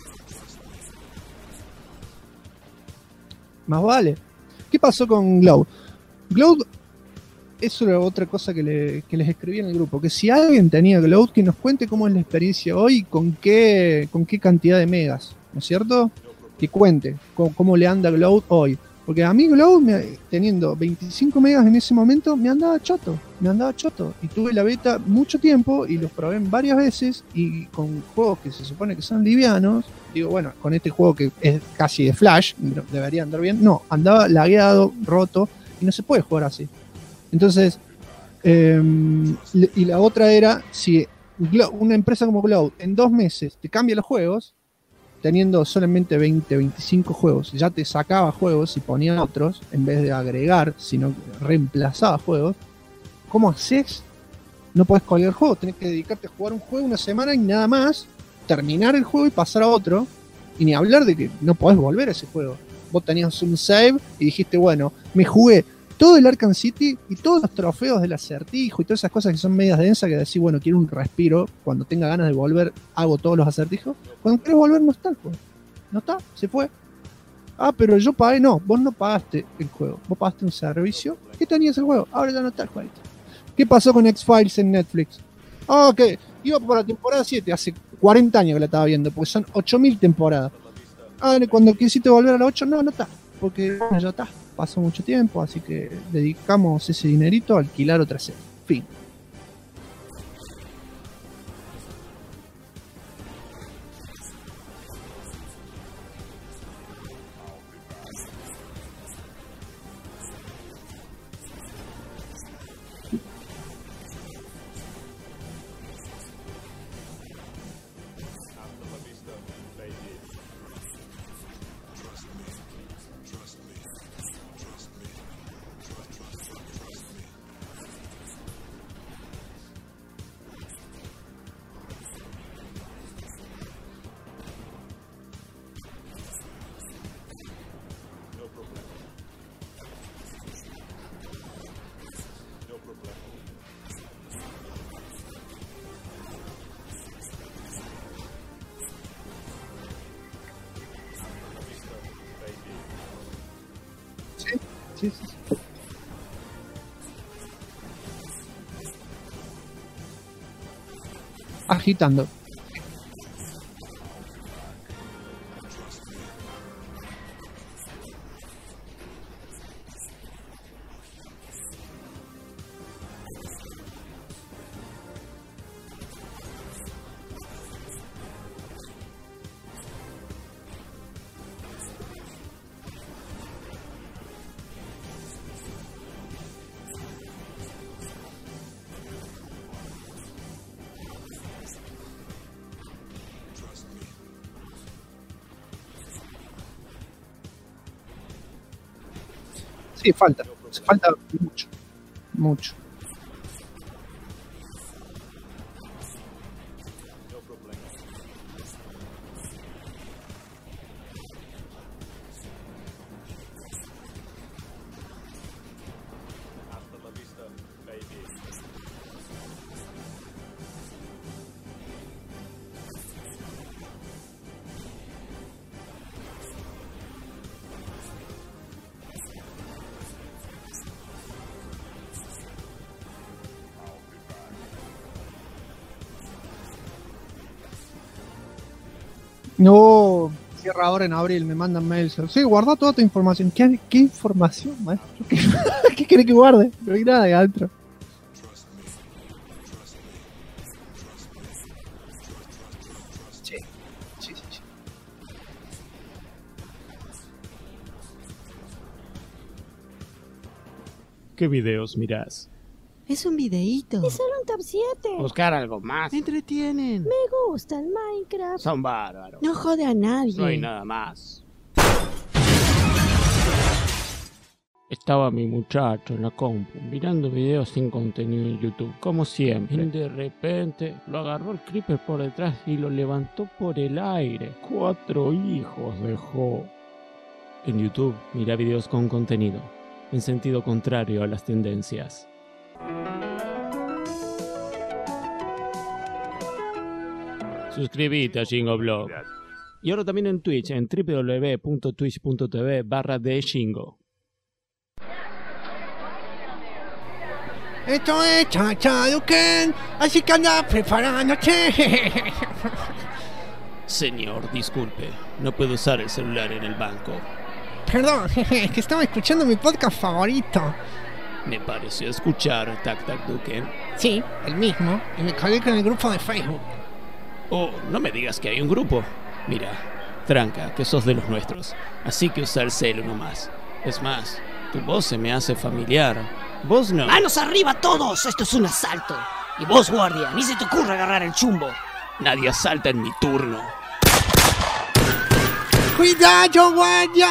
S1: Más vale. ¿Qué pasó con Glow? Glow, eso era otra cosa que les escribí en el grupo, que si alguien tenía Glow, que nos cuente cómo es la experiencia hoy y con qué cantidad de megas, ¿no es cierto? Que cuente cómo le anda Glow hoy. Porque a mí Glow, teniendo 25 megas en ese momento, me andaba choto. Y tuve la beta mucho tiempo y los probé varias veces y con juegos que se supone que son livianos. Digo, bueno, con este juego que es casi de Flash, debería andar bien. No, andaba lagueado, roto y no se puede jugar así. Entonces, y la otra era, si una empresa como Glow en 2 meses te cambia los juegos, teniendo solamente 25 juegos, ya te sacaba juegos y ponía otros, en vez de agregar, sino reemplazaba juegos. ¿Cómo haces? No podés colgar el juego, tenés que dedicarte a jugar un juego una semana y nada más, terminar el juego y pasar a otro, y ni hablar de que no podés volver a ese juego. Vos tenías un save y dijiste, bueno, me jugué todo el Arkham City y todos los trofeos del acertijo y todas esas cosas que son medias densas, que decís, bueno, quiero un respiro, cuando tenga ganas de volver hago todos los acertijos. Cuando querés volver no está el juego, no está, se fue. Ah, pero yo pagué. No, vos no pagaste el juego, vos pagaste un servicio que tenías el juego, ahora ya no está el juego. ¿Qué pasó con X-Files en Netflix? Ah, ok, iba por la temporada 7, hace 40 años que la estaba viendo, porque son 8000 temporadas. Ah, cuando quisiste volver a la 8, no está, porque bueno, ya está, pasó mucho tiempo, así que dedicamos ese dinerito a alquilar otra serie. Fin. Sí. Agitando. Sí, falta mucho. No, cierra ahora en abril, me mandan mails. Sí, guarda toda tu información. ¿Qué información, maestro? ¿Qué querés que guarde? No hay nada de adentro. Sí.
S5: ¿Qué videos mirás?
S6: Es un videíto.
S7: Es solo un top 7.
S5: Buscar algo más.
S6: Me entretienen.
S7: Me gusta el Minecraft.
S5: Son bárbaros.
S6: No jode a nadie.
S5: No hay nada más. Estaba mi muchacho en la compu mirando videos sin contenido en YouTube, como siempre. Y de repente lo agarró el creeper por detrás y lo levantó por el aire. 4 hijos dejó. En YouTube mira videos con contenido, en sentido contrario a las tendencias. Suscríbete a Shingo Y ahora también en Twitch, en www.twitch.tv/theshingo.
S1: Esto es Chachaduken, así que anda preparándote.
S5: Señor, disculpe, no puedo usar el celular en el banco.
S1: Perdón, es que estaba escuchando mi podcast favorito.
S5: Me pareció escuchar Tac Tac Duken.
S1: Sí, el mismo, y me colgué con el grupo de Facebook.
S5: Oh, no me digas que hay un grupo. Mira, tranca, que sos de los nuestros, así que usa el celu nomás. Es más, tu voz se me hace familiar. Vos no.
S8: ¡Manos arriba todos! Esto es un asalto. Y vos, guardia, ni se te ocurra agarrar el chumbo.
S5: Nadie asalta en mi turno.
S1: ¡Cuidado, guardia!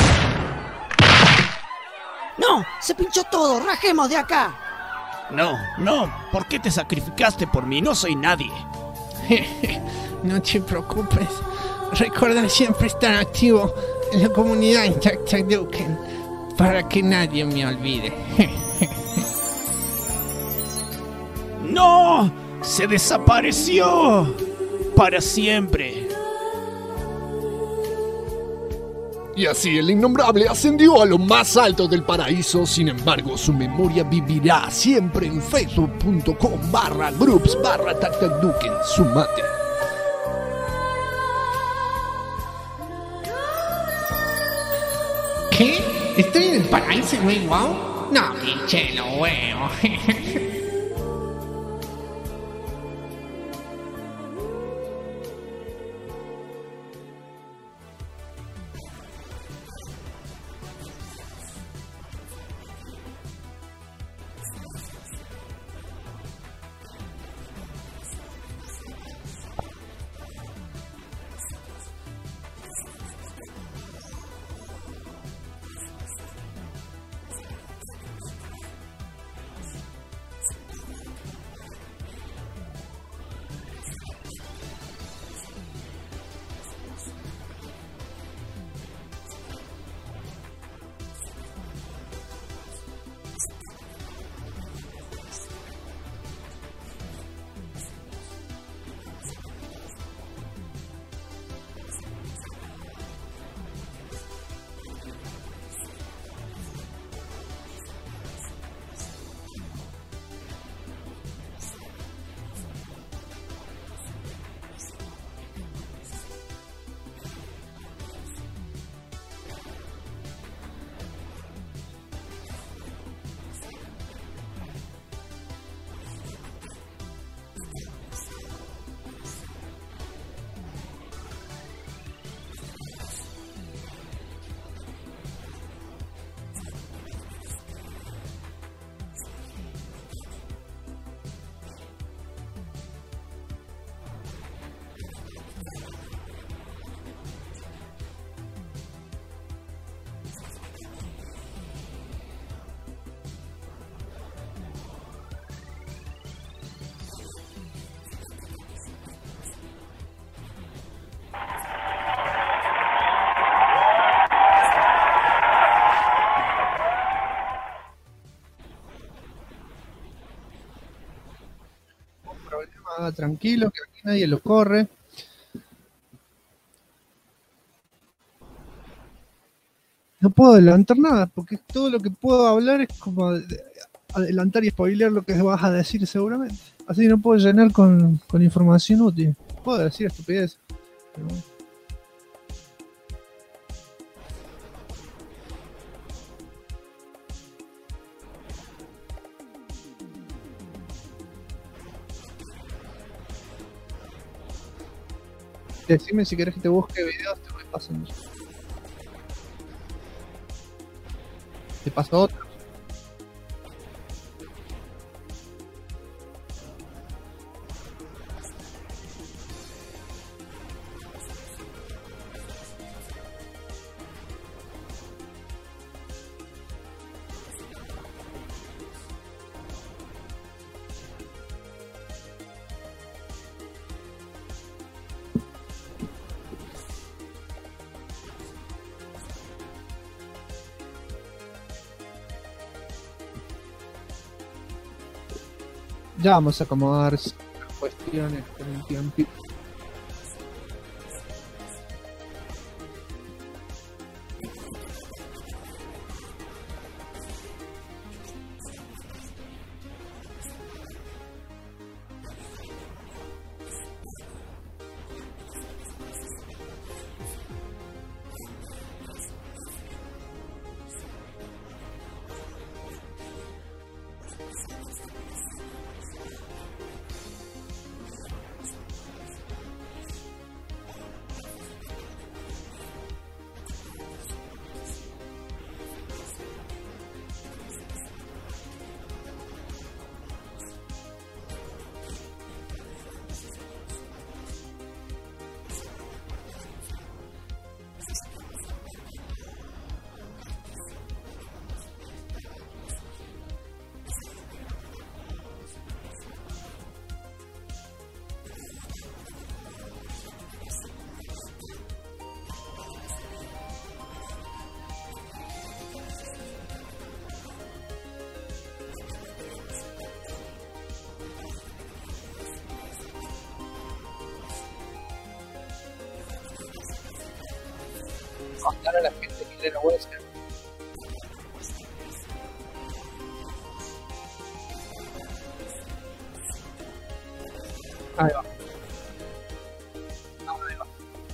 S8: ¡No! ¡Se pinchó todo! ¡Rajemos de acá!
S5: No, ¿por qué te sacrificaste por mí? No soy nadie.
S1: No te preocupes. Recuerda siempre estar activo en la comunidad en Chachaduken para que nadie me olvide.
S5: ¡No! ¡Se desapareció! ¡Para siempre!
S9: Y así el innombrable ascendió a lo más alto del paraíso. Sin embargo, su memoria vivirá siempre en facebook.com/groups/TacTacDuken. Sumate.
S1: ¿Qué? ¿Estoy en el paraíso, güey? ¿Wow? No, pinche lo veo. Tranquilo, que aquí nadie lo corre. No puedo adelantar nada, porque todo lo que puedo hablar es como adelantar y spoilear lo que vas a decir seguramente. Así no puedo llenar con información útil. Puedo decir estupidez. Pero bueno. Decime si querés que te busque videos, te voy pasando. Te paso otro. Ya vamos a acomodar las cuestiones con el tiempo. Contar a la gente que era Wesker. Ahí va. Ahí va.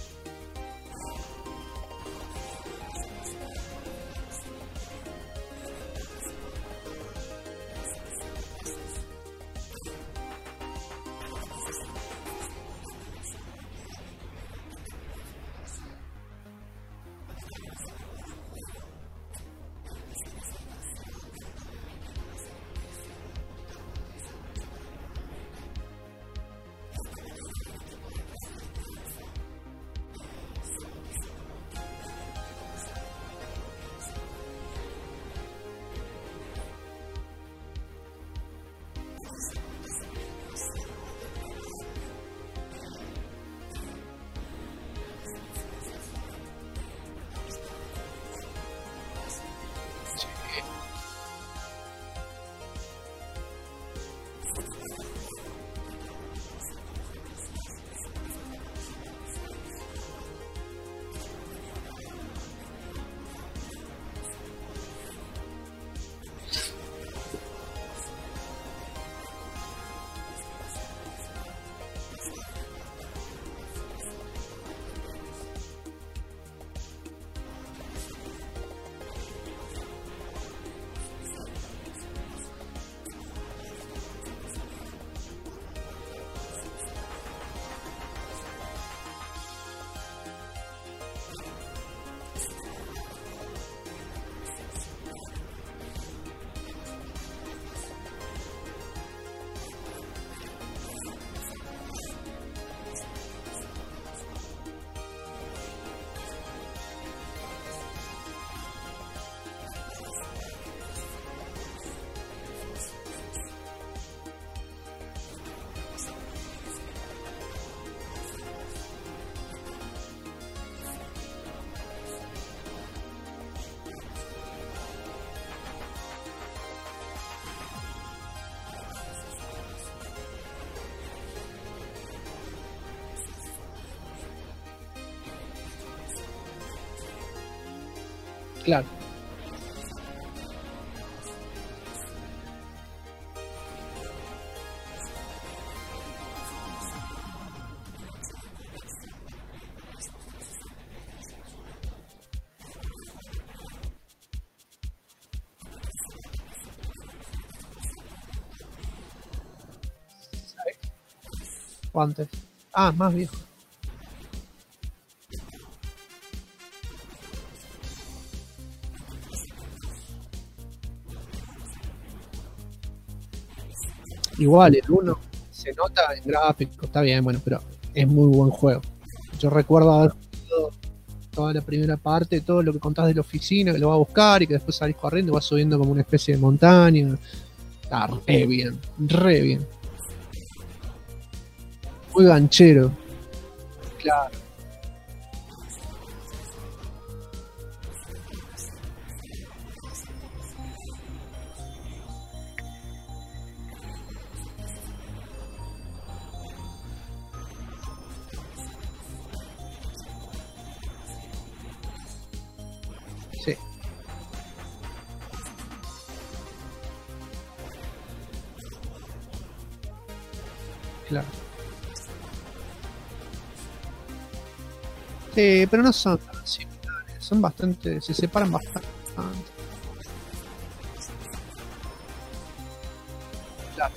S1: Claro. ¿Sabes? ¿O antes? Ah, más viejo. Igual, el 1 se nota en gráfico, está bien, bueno, pero es muy buen juego. Yo recuerdo haber jugado toda la primera parte, todo lo que contás de la oficina, que lo va a buscar y que después salís corriendo y vas subiendo como una especie de montaña. Está re bien, re bien. Muy ganchero. Claro. Sí. Claro. Sí, pero no son tan similares, son bastante, se separan bastante. Claro.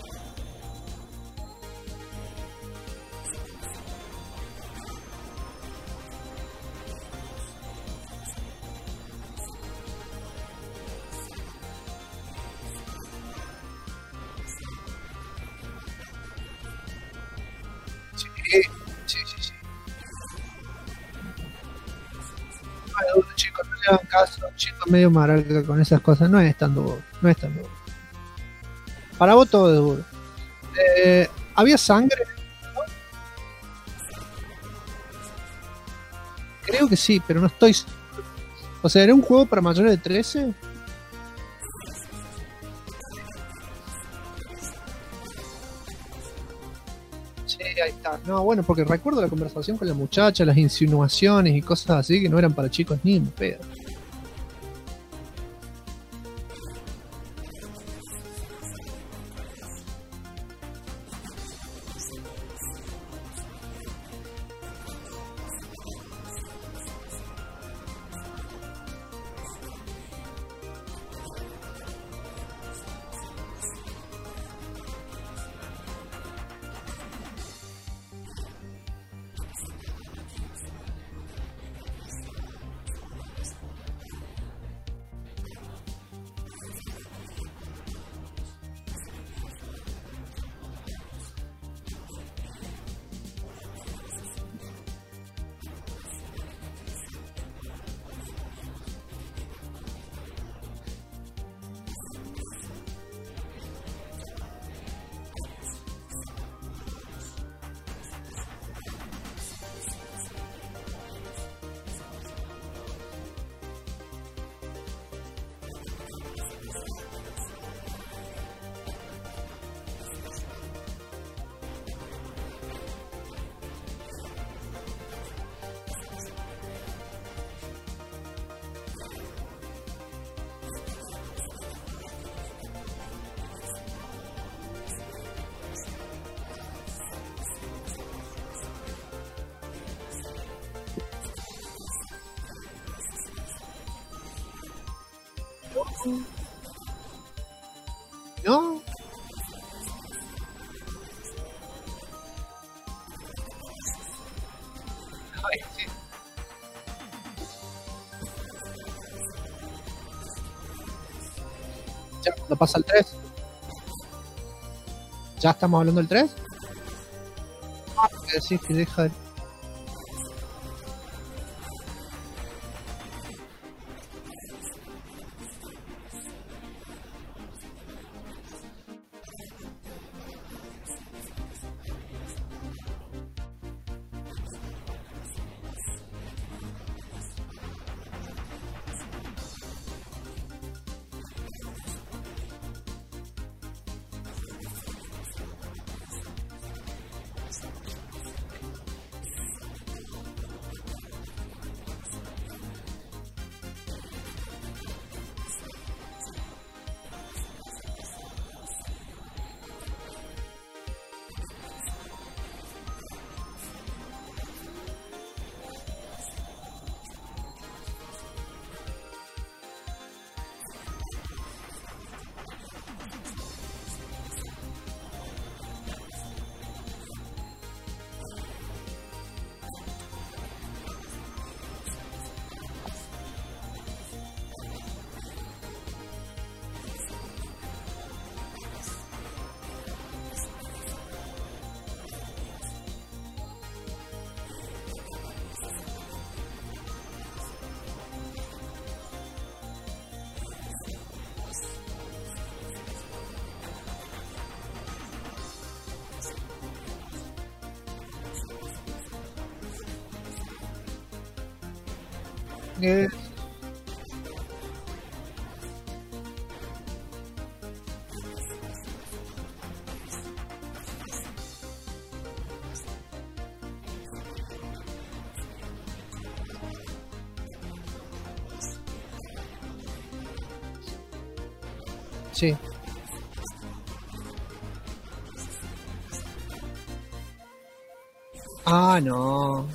S1: Sí, sí, sí, sí. Bueno, duro, chicos, no le hagan caso, chicos medio maraca con esas cosas, no es tan duro, no es tan duro. Para vos todo es duro. ¿Había sangre? Creo que sí, pero no estoy. O sea, ¿era un juego para mayores de 13? Sí, ahí está. No, bueno, porque recuerdo la conversación con la muchacha, las insinuaciones y cosas así que no eran para chicos ni en pedo. ¿No? Ay, sí. Ya cuando pasa el 3. ¿Ya estamos hablando del 3? Ah, porque decís que deja de... Sí. Ah, no.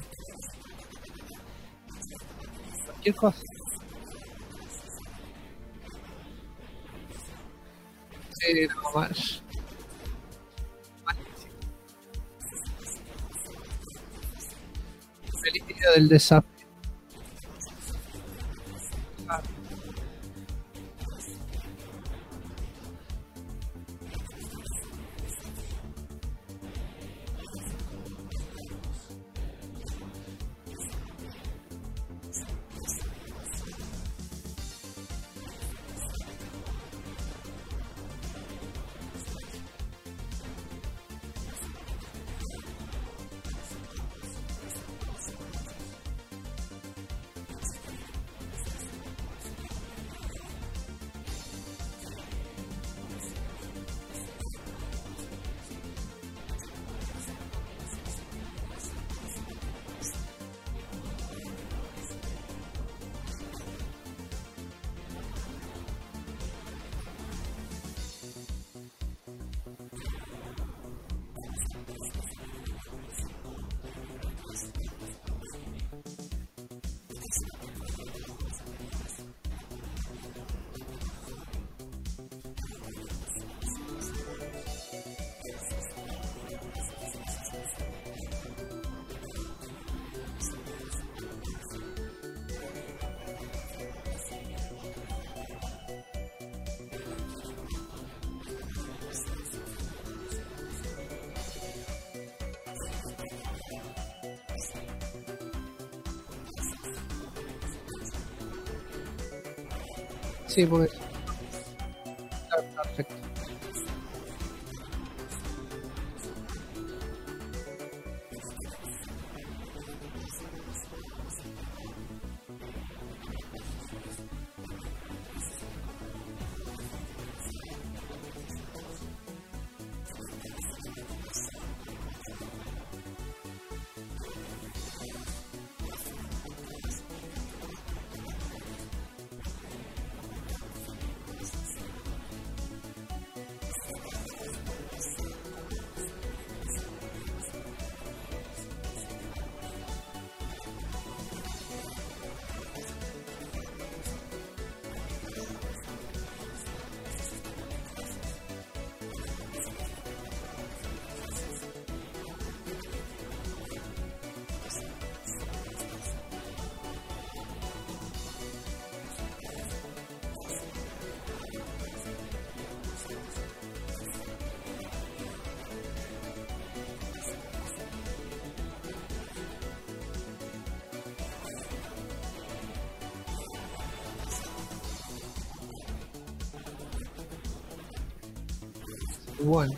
S1: Cualquier cosa. Sí, no, más. Feliz día del desafío. Sí, porque está perfecto. Bueno.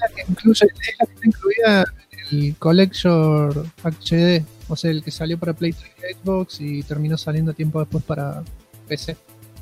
S1: la que incluye, es la que está incluida en el Collector HD, o sea, el que salió para Play 3 y Xbox y terminó saliendo tiempo después para PC.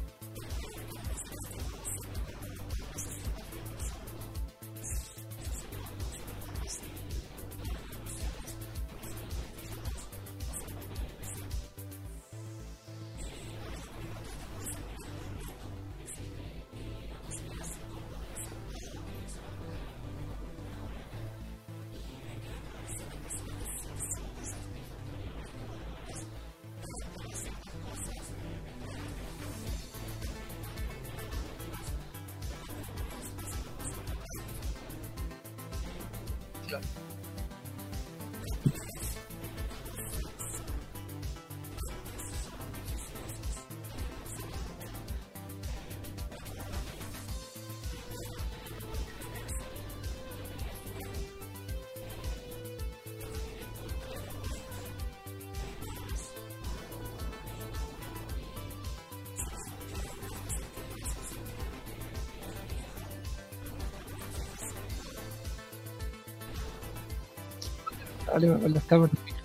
S1: Dale, con las cámaras fijas.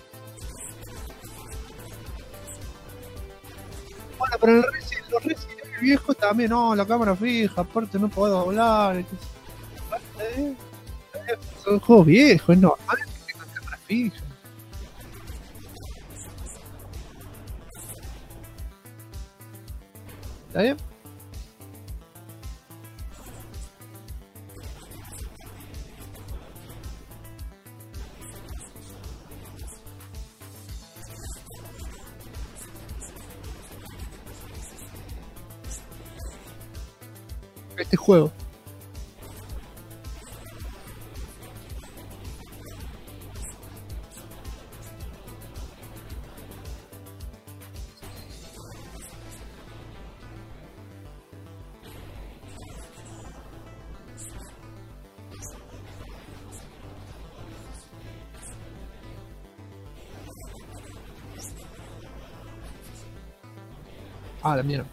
S1: Bueno, pero en los Resident Evil viejo también, no, la cámara fija, aparte no puedo hablar. Son juegos viejos, es normal que tengan cámara fija. ¿Está bien? Este juego. Ah, la mierda.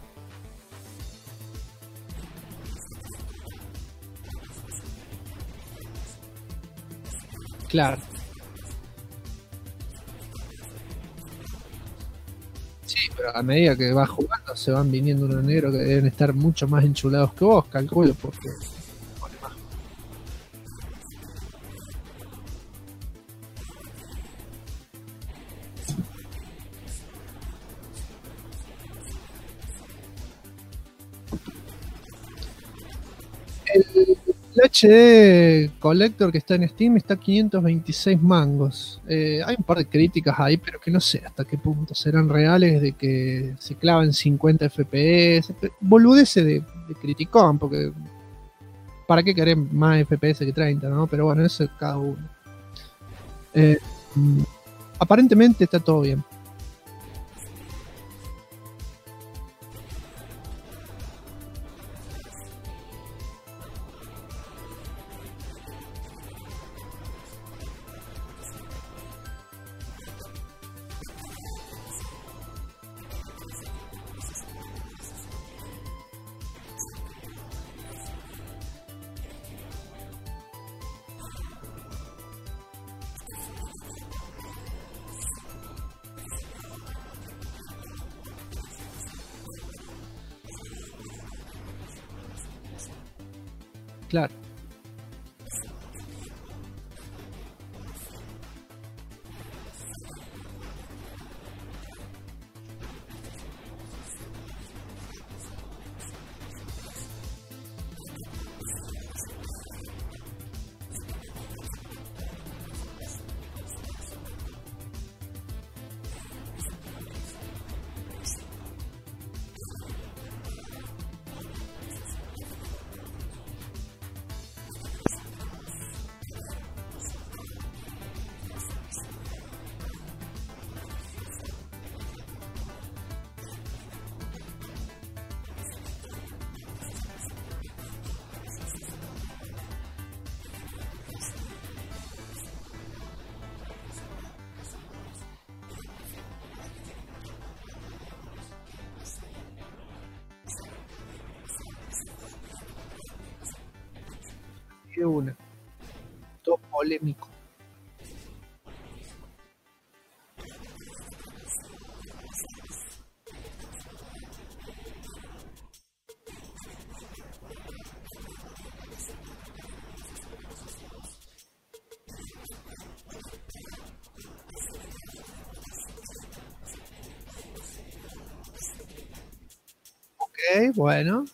S1: Claro. Sí, pero a medida que vas jugando se van viniendo unos negros que deben estar mucho más enchulados que vos, calculo, porque pone más. El HD Collector que está en Steam está a 526 mangos. Hay un par de críticas ahí, pero que no sé hasta qué punto serán reales, de que se clavan 50 FPS. Boludece de criticón, porque ¿para qué querer más FPS que 30, no? Pero bueno, eso es cada uno. Aparentemente está todo bien. Claro. De una. polémico. Ok, bueno.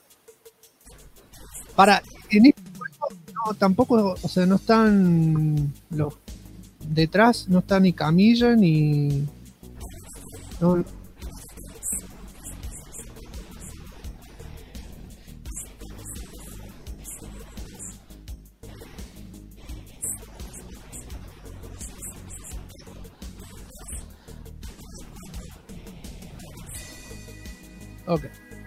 S1: Para, en este juego no, tampoco, o sea, no están los detrás, no está ni Camilla ni no. Ok.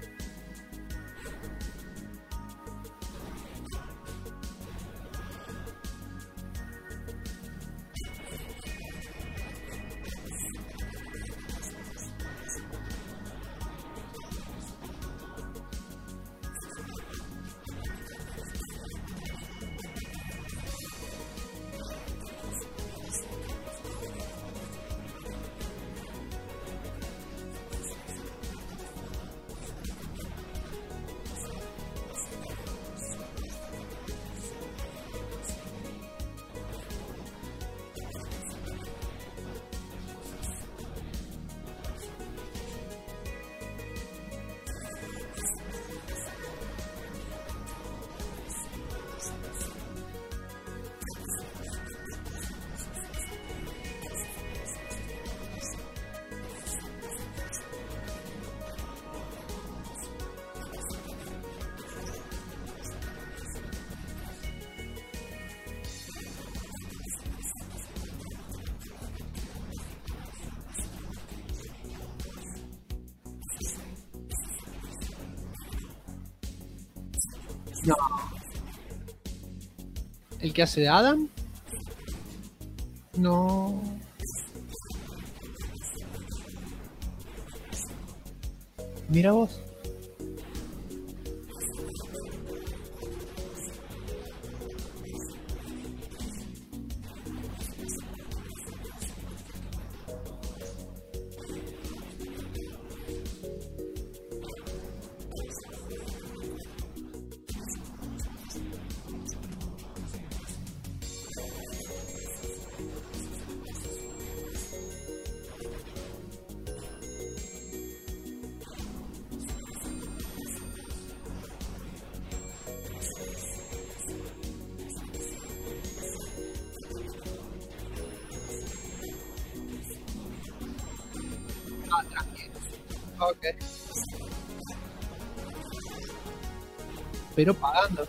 S1: No. ¿El que hace de Adam? No. Mira vos. Ah, tranquilo. Ok. Pero pagando.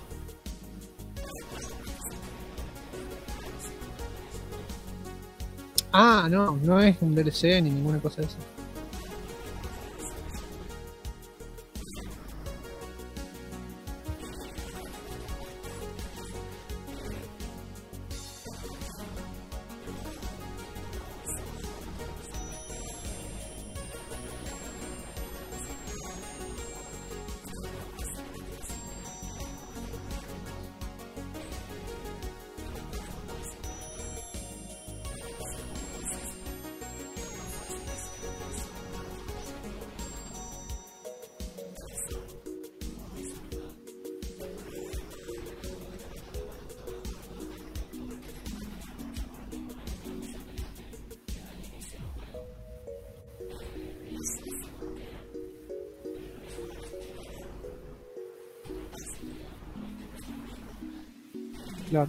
S1: Ah, no, no es un DLC ni ninguna cosa de eso. Claro.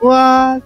S1: What?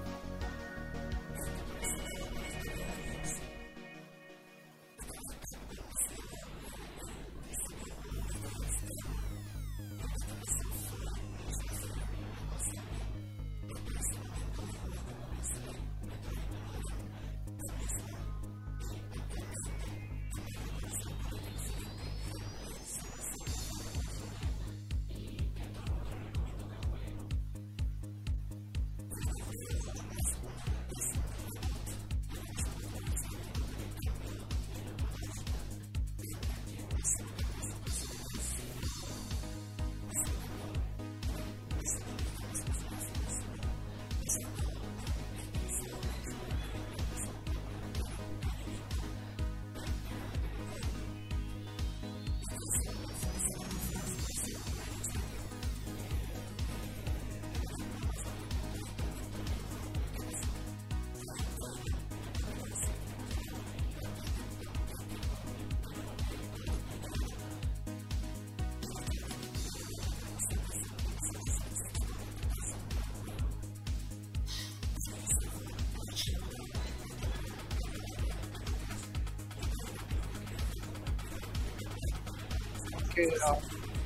S1: Queda.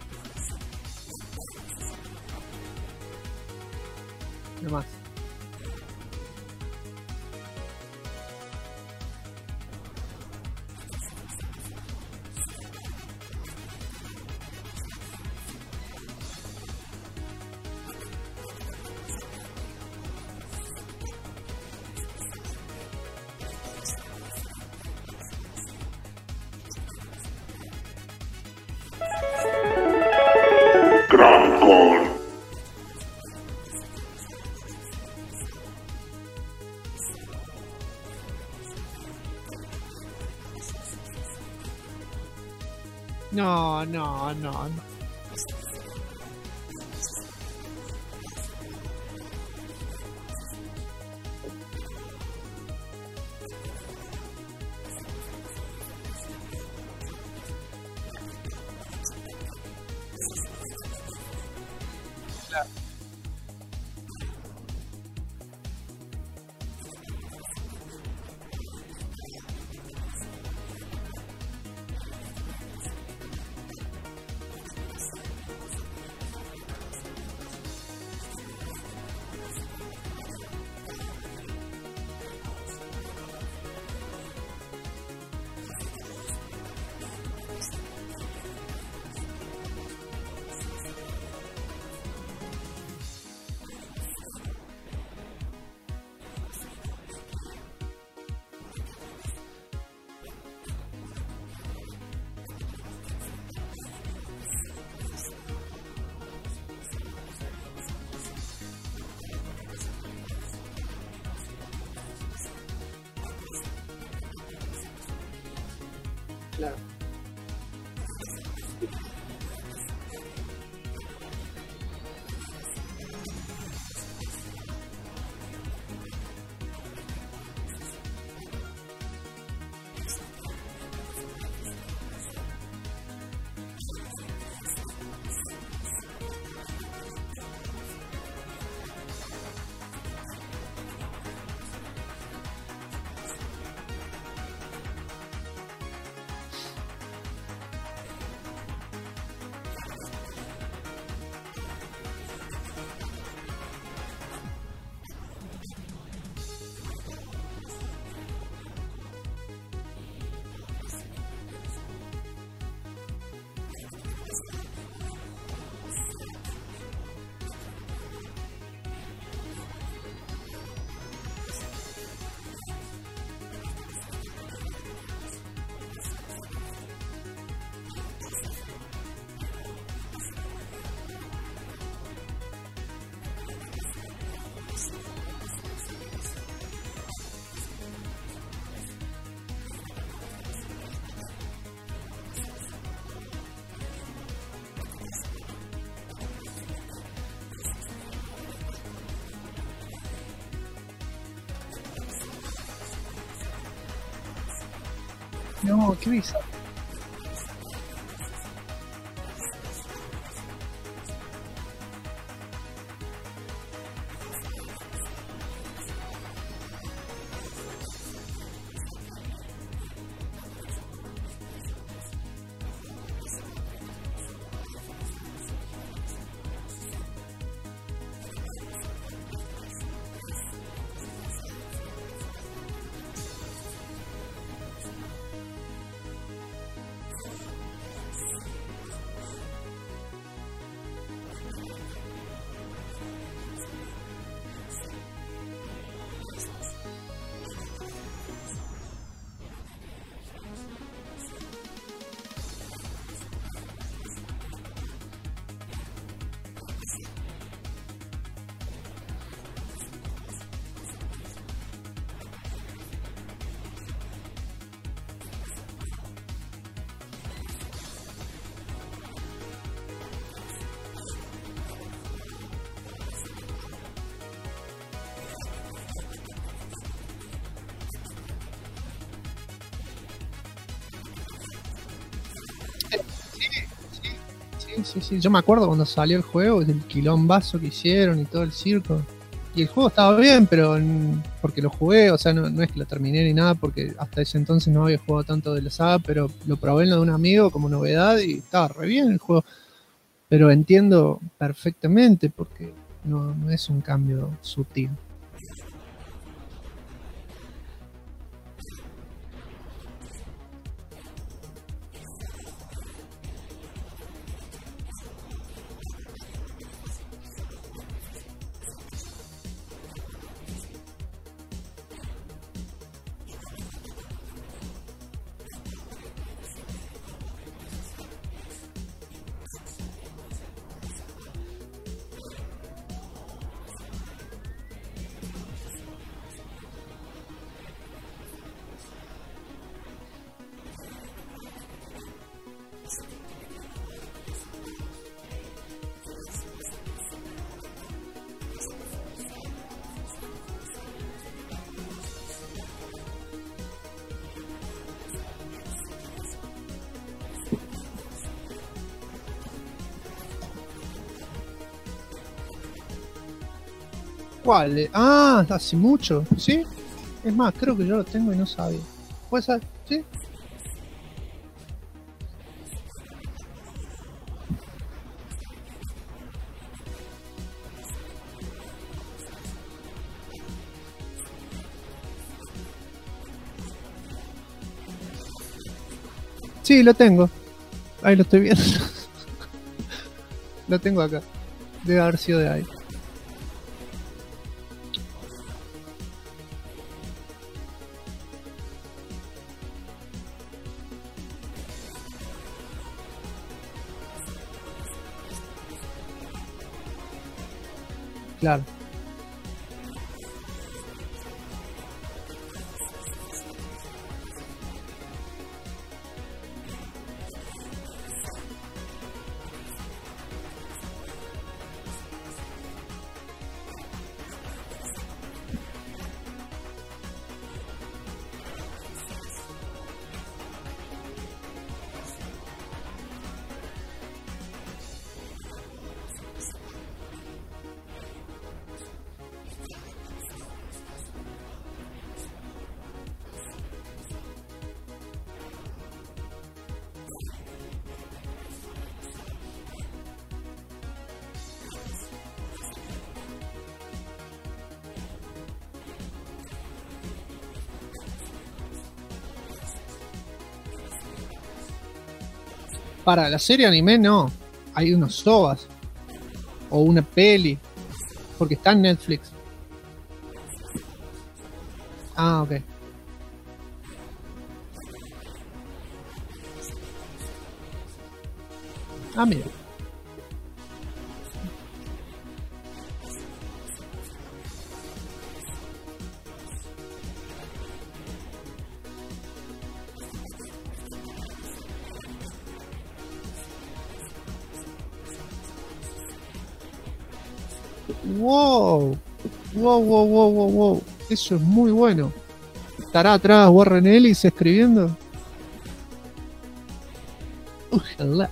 S1: ¿Qué más? No, no, no, no. Claro. Claro. No, qué bizarro. Sí. Yo me acuerdo cuando salió el juego, el quilombazo que hicieron y todo el circo. Y el juego estaba bien, pero porque lo jugué, o sea, no es que lo terminé ni nada, porque hasta ese entonces no había jugado tanto de la saga, pero lo probé en lo de un amigo como novedad y estaba re bien el juego. Pero entiendo perfectamente porque no es un cambio sutil. ¿Cuál? Ah, hace mucho, ¿sí? Es más, creo que yo lo tengo y no sabía. ¿Puede ser? ¿Sí? Sí, lo tengo. Ahí lo estoy viendo. Lo tengo acá. Debe haber sido de ahí. Claro. Para la serie anime no. Hay unos SOVAs. O una peli. Porque está en Netflix. Ah, ok. Ah, mira. Wow. Wow. Eso es muy bueno. ¿Estará atrás Warren Ellis escribiendo? Ojalá.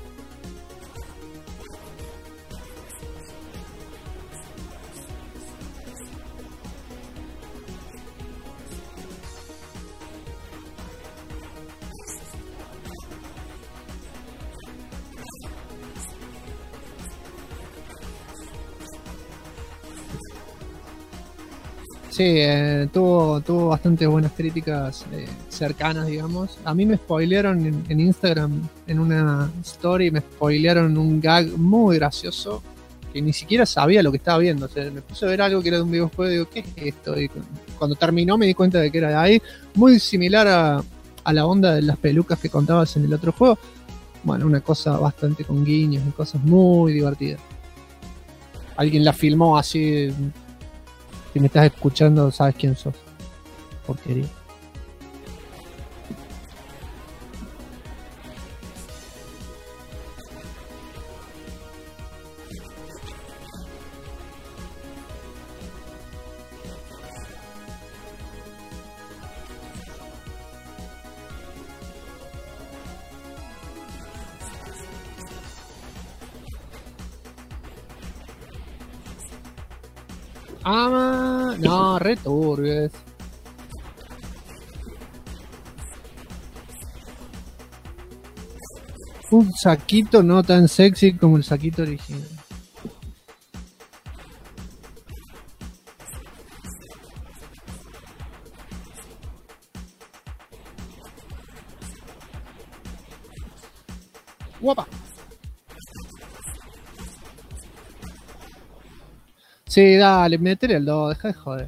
S1: Sí, tuvo bastante buenas críticas cercanas, digamos. A mí me spoilearon en Instagram, en una story, me spoilearon un gag muy gracioso que ni siquiera sabía lo que estaba viendo. O sea, me puse a ver algo que era de un videojuego y digo, ¿qué es esto? Y cuando terminó me di cuenta de que era de ahí. Muy similar a la onda de las pelucas que contabas en el otro juego. Bueno, una cosa bastante con guiños y cosas muy divertidas. Alguien la filmó así... Si me estás escuchando, sabes quién sos. Porquería. Ah, no, returbes. Un saquito no tan sexy como el saquito original. Guapa. Sí, dale, metele el 2, deja de joder.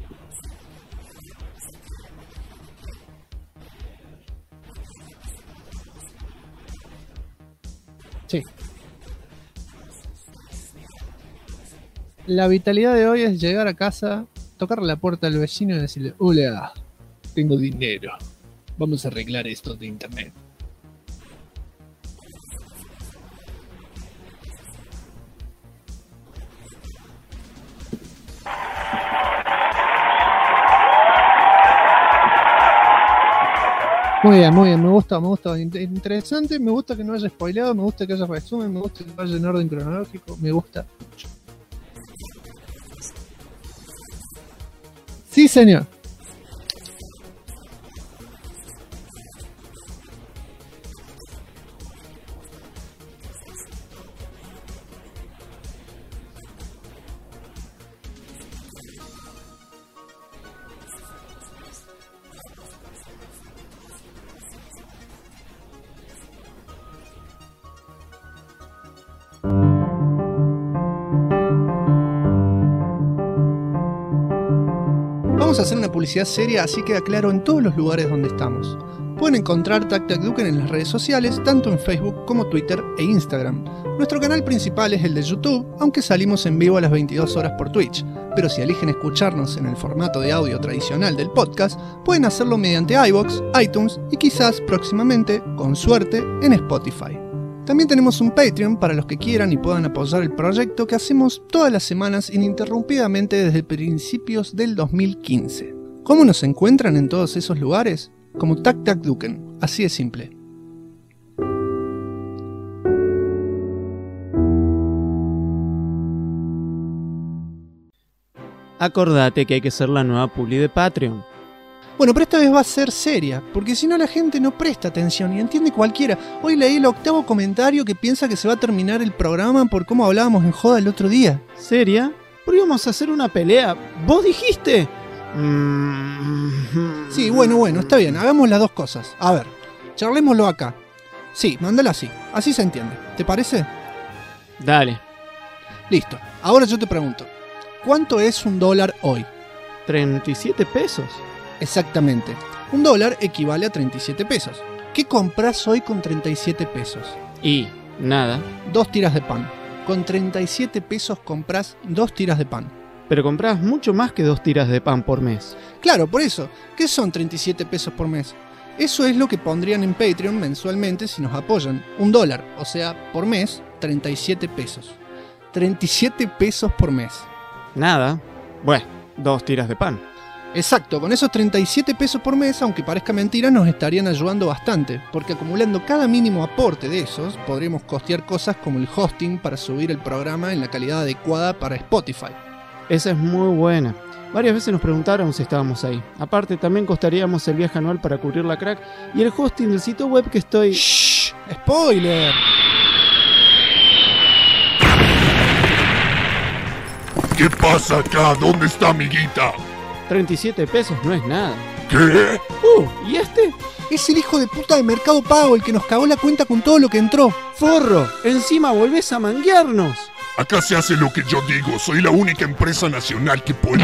S1: Sí. La vitalidad de hoy es llegar a casa, tocarle la puerta al vecino y decirle: hola, tengo dinero. Vamos a arreglar esto de internet. Muy bien, me gusta, interesante, me gusta que no haya spoileado, me gusta que haya resumen, me gusta que vaya en orden cronológico, me gusta mucho. Sí, señor. Vamos a hacer una publicidad seria, así queda claro en todos los lugares donde estamos. Pueden encontrar Tac Tac Duken en las redes sociales, tanto en Facebook como Twitter e Instagram. Nuestro canal principal es el de YouTube, aunque salimos en vivo a las 22 horas por Twitch. Pero si eligen escucharnos en el formato de audio tradicional del podcast, pueden hacerlo mediante iVoox, iTunes y quizás próximamente, con suerte, en Spotify. También tenemos un Patreon para los que quieran y puedan apoyar el proyecto que hacemos todas las semanas ininterrumpidamente desde principios del 2015. ¿Cómo nos encuentran en todos esos lugares? Como Tac Tac Duken, así de simple.
S5: Acordate que hay que ser la nueva publi de Patreon.
S1: Bueno, pero esta vez va a ser seria, porque si no la gente no presta atención y entiende cualquiera. Hoy leí el 8º comentario que piensa que se va a terminar el programa por cómo hablábamos en joda el otro día.
S5: ¿Seria? ¿Por qué íbamos a hacer una pelea? ¿Vos dijiste?
S1: Sí, bueno, está bien, hagamos las dos cosas. A ver, charlémoslo acá. Sí, mándala así se entiende. ¿Te parece?
S5: Dale.
S1: Listo, ahora yo te pregunto, ¿cuánto es $1 hoy?
S5: 37 pesos.
S1: Exactamente, $1 equivale a 37 pesos. ¿Qué compras hoy con 37 pesos?
S5: Y nada.
S1: 2 tiras de pan. Con 37 pesos compras 2 tiras de pan.
S5: Pero compras mucho más que 2 tiras de pan por mes.
S1: Claro, por eso. ¿Qué son 37 pesos por mes? Eso es lo que pondrían en Patreon mensualmente si nos apoyan. $1, o sea, por mes, 37 pesos. 37 pesos por mes.
S5: Nada. Bueno, 2 tiras de pan.
S1: Exacto, con esos 37 pesos por mes, aunque parezca mentira, nos estarían ayudando bastante, porque acumulando cada mínimo aporte de esos, podríamos costear cosas como el hosting para subir el programa en la calidad adecuada para Spotify.
S5: Esa es muy buena. Varias veces nos preguntaron si estábamos ahí. Aparte, también costaríamos el viaje anual para cubrir la crack y el hosting del sitio web que estoy...
S1: ¡Shh! ¡Spoiler!
S4: ¿Qué pasa acá? ¿Dónde está amiguita?
S5: 37 pesos no es nada.
S4: ¿Qué?
S5: ¿Y este?
S1: Es el hijo de puta de Mercado Pago el que nos cagó la cuenta con todo lo que entró.
S5: ¡Forro! ¡Encima volvés a manguearnos!
S4: Acá se hace lo que yo digo. Soy la única empresa nacional que puede...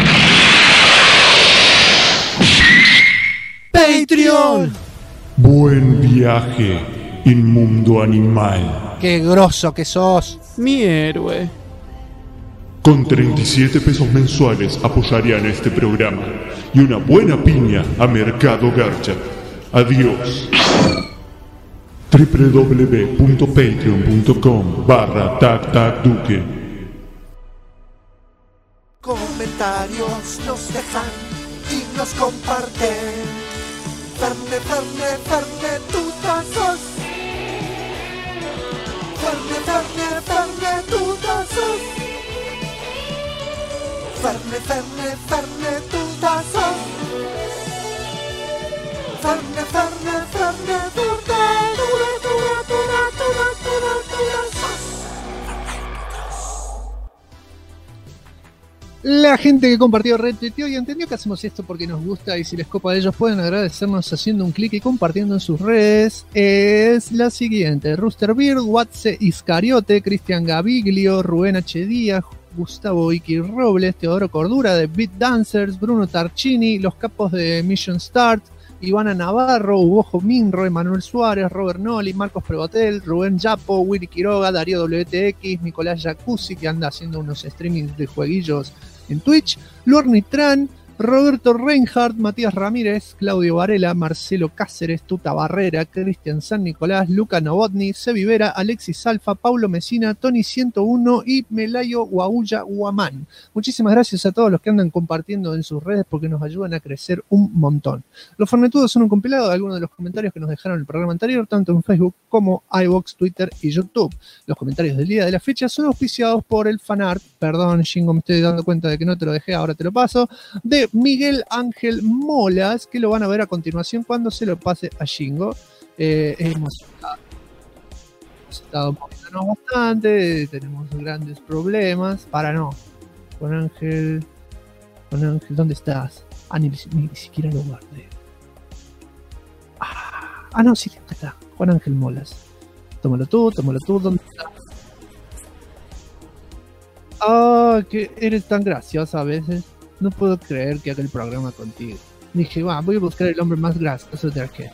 S1: ¡Patreon!
S10: Buen viaje, inmundo animal.
S1: ¡Qué grosso que sos!
S5: Mi héroe.
S10: Con 37 pesos mensuales apoyarían este programa y una buena piña a Mercado Garcha. Adiós. www.patreon.com/tactacduque.
S11: Comentarios nos dejan y nos comparten. Ferne, tutazos. Ferne, tutazos. Ferne, Ferne, Ferne, Turta sos. Ferne, Ferne, Ferne, Turta, Turta sos.
S1: La gente que compartió, retuiteó y entendió que hacemos esto porque nos gusta y si les copa a ellos pueden agradecernos haciendo un clic y compartiendo en sus redes. Es la siguiente: Rooster Beard, Watse Iscariote, Cristian Gaviglio, Rubén H. Díaz, Gustavo Iki Robles, Teodoro Cordura de Beat Dancers, Bruno Tarchini, los capos de Mission Start, Ivana Navarro, Hugo Minro, Emanuel Suárez, Robert Noli, Marcos Prevotel, Rubén Yapo, Willy Quiroga, Darío WTX, Nicolás Jacuzzi, que anda haciendo unos streamings de jueguillos en Twitch, Luorni Tran, Roberto Reinhardt, Matías Ramírez, Claudio Varela, Marcelo Cáceres, Tuta Barrera, Cristian San Nicolás, Luca Novotny, Sevivera, Alexis Alfa, Paulo Mesina, Tony 101 y Melayo Guaulla Guamán. Muchísimas gracias a todos los que andan compartiendo en sus redes porque nos ayudan a crecer un montón. Los Fornetudos son un compilado de algunos de los comentarios que nos dejaron en el programa anterior, tanto en Facebook como iVoox, Twitter y YouTube. Los comentarios del día de la fecha son auspiciados por el fanart, perdón Shingo, me estoy dando cuenta de que no te lo dejé, ahora te lo paso, de Miguel Ángel Molas, que lo van a ver a continuación cuando se lo pase a Shingo. Hemos estado moviéndonos bastante, tenemos grandes problemas. Juan Ángel, ¿dónde estás? Ni siquiera lo guardé. No, sí, acá está, Juan Ángel Molas. Tómalo tú, ¿dónde estás? Que eres tan graciosa a veces. No puedo creer que haga el programa contigo. Dije, voy a buscar el hombre más gracioso de Argentina.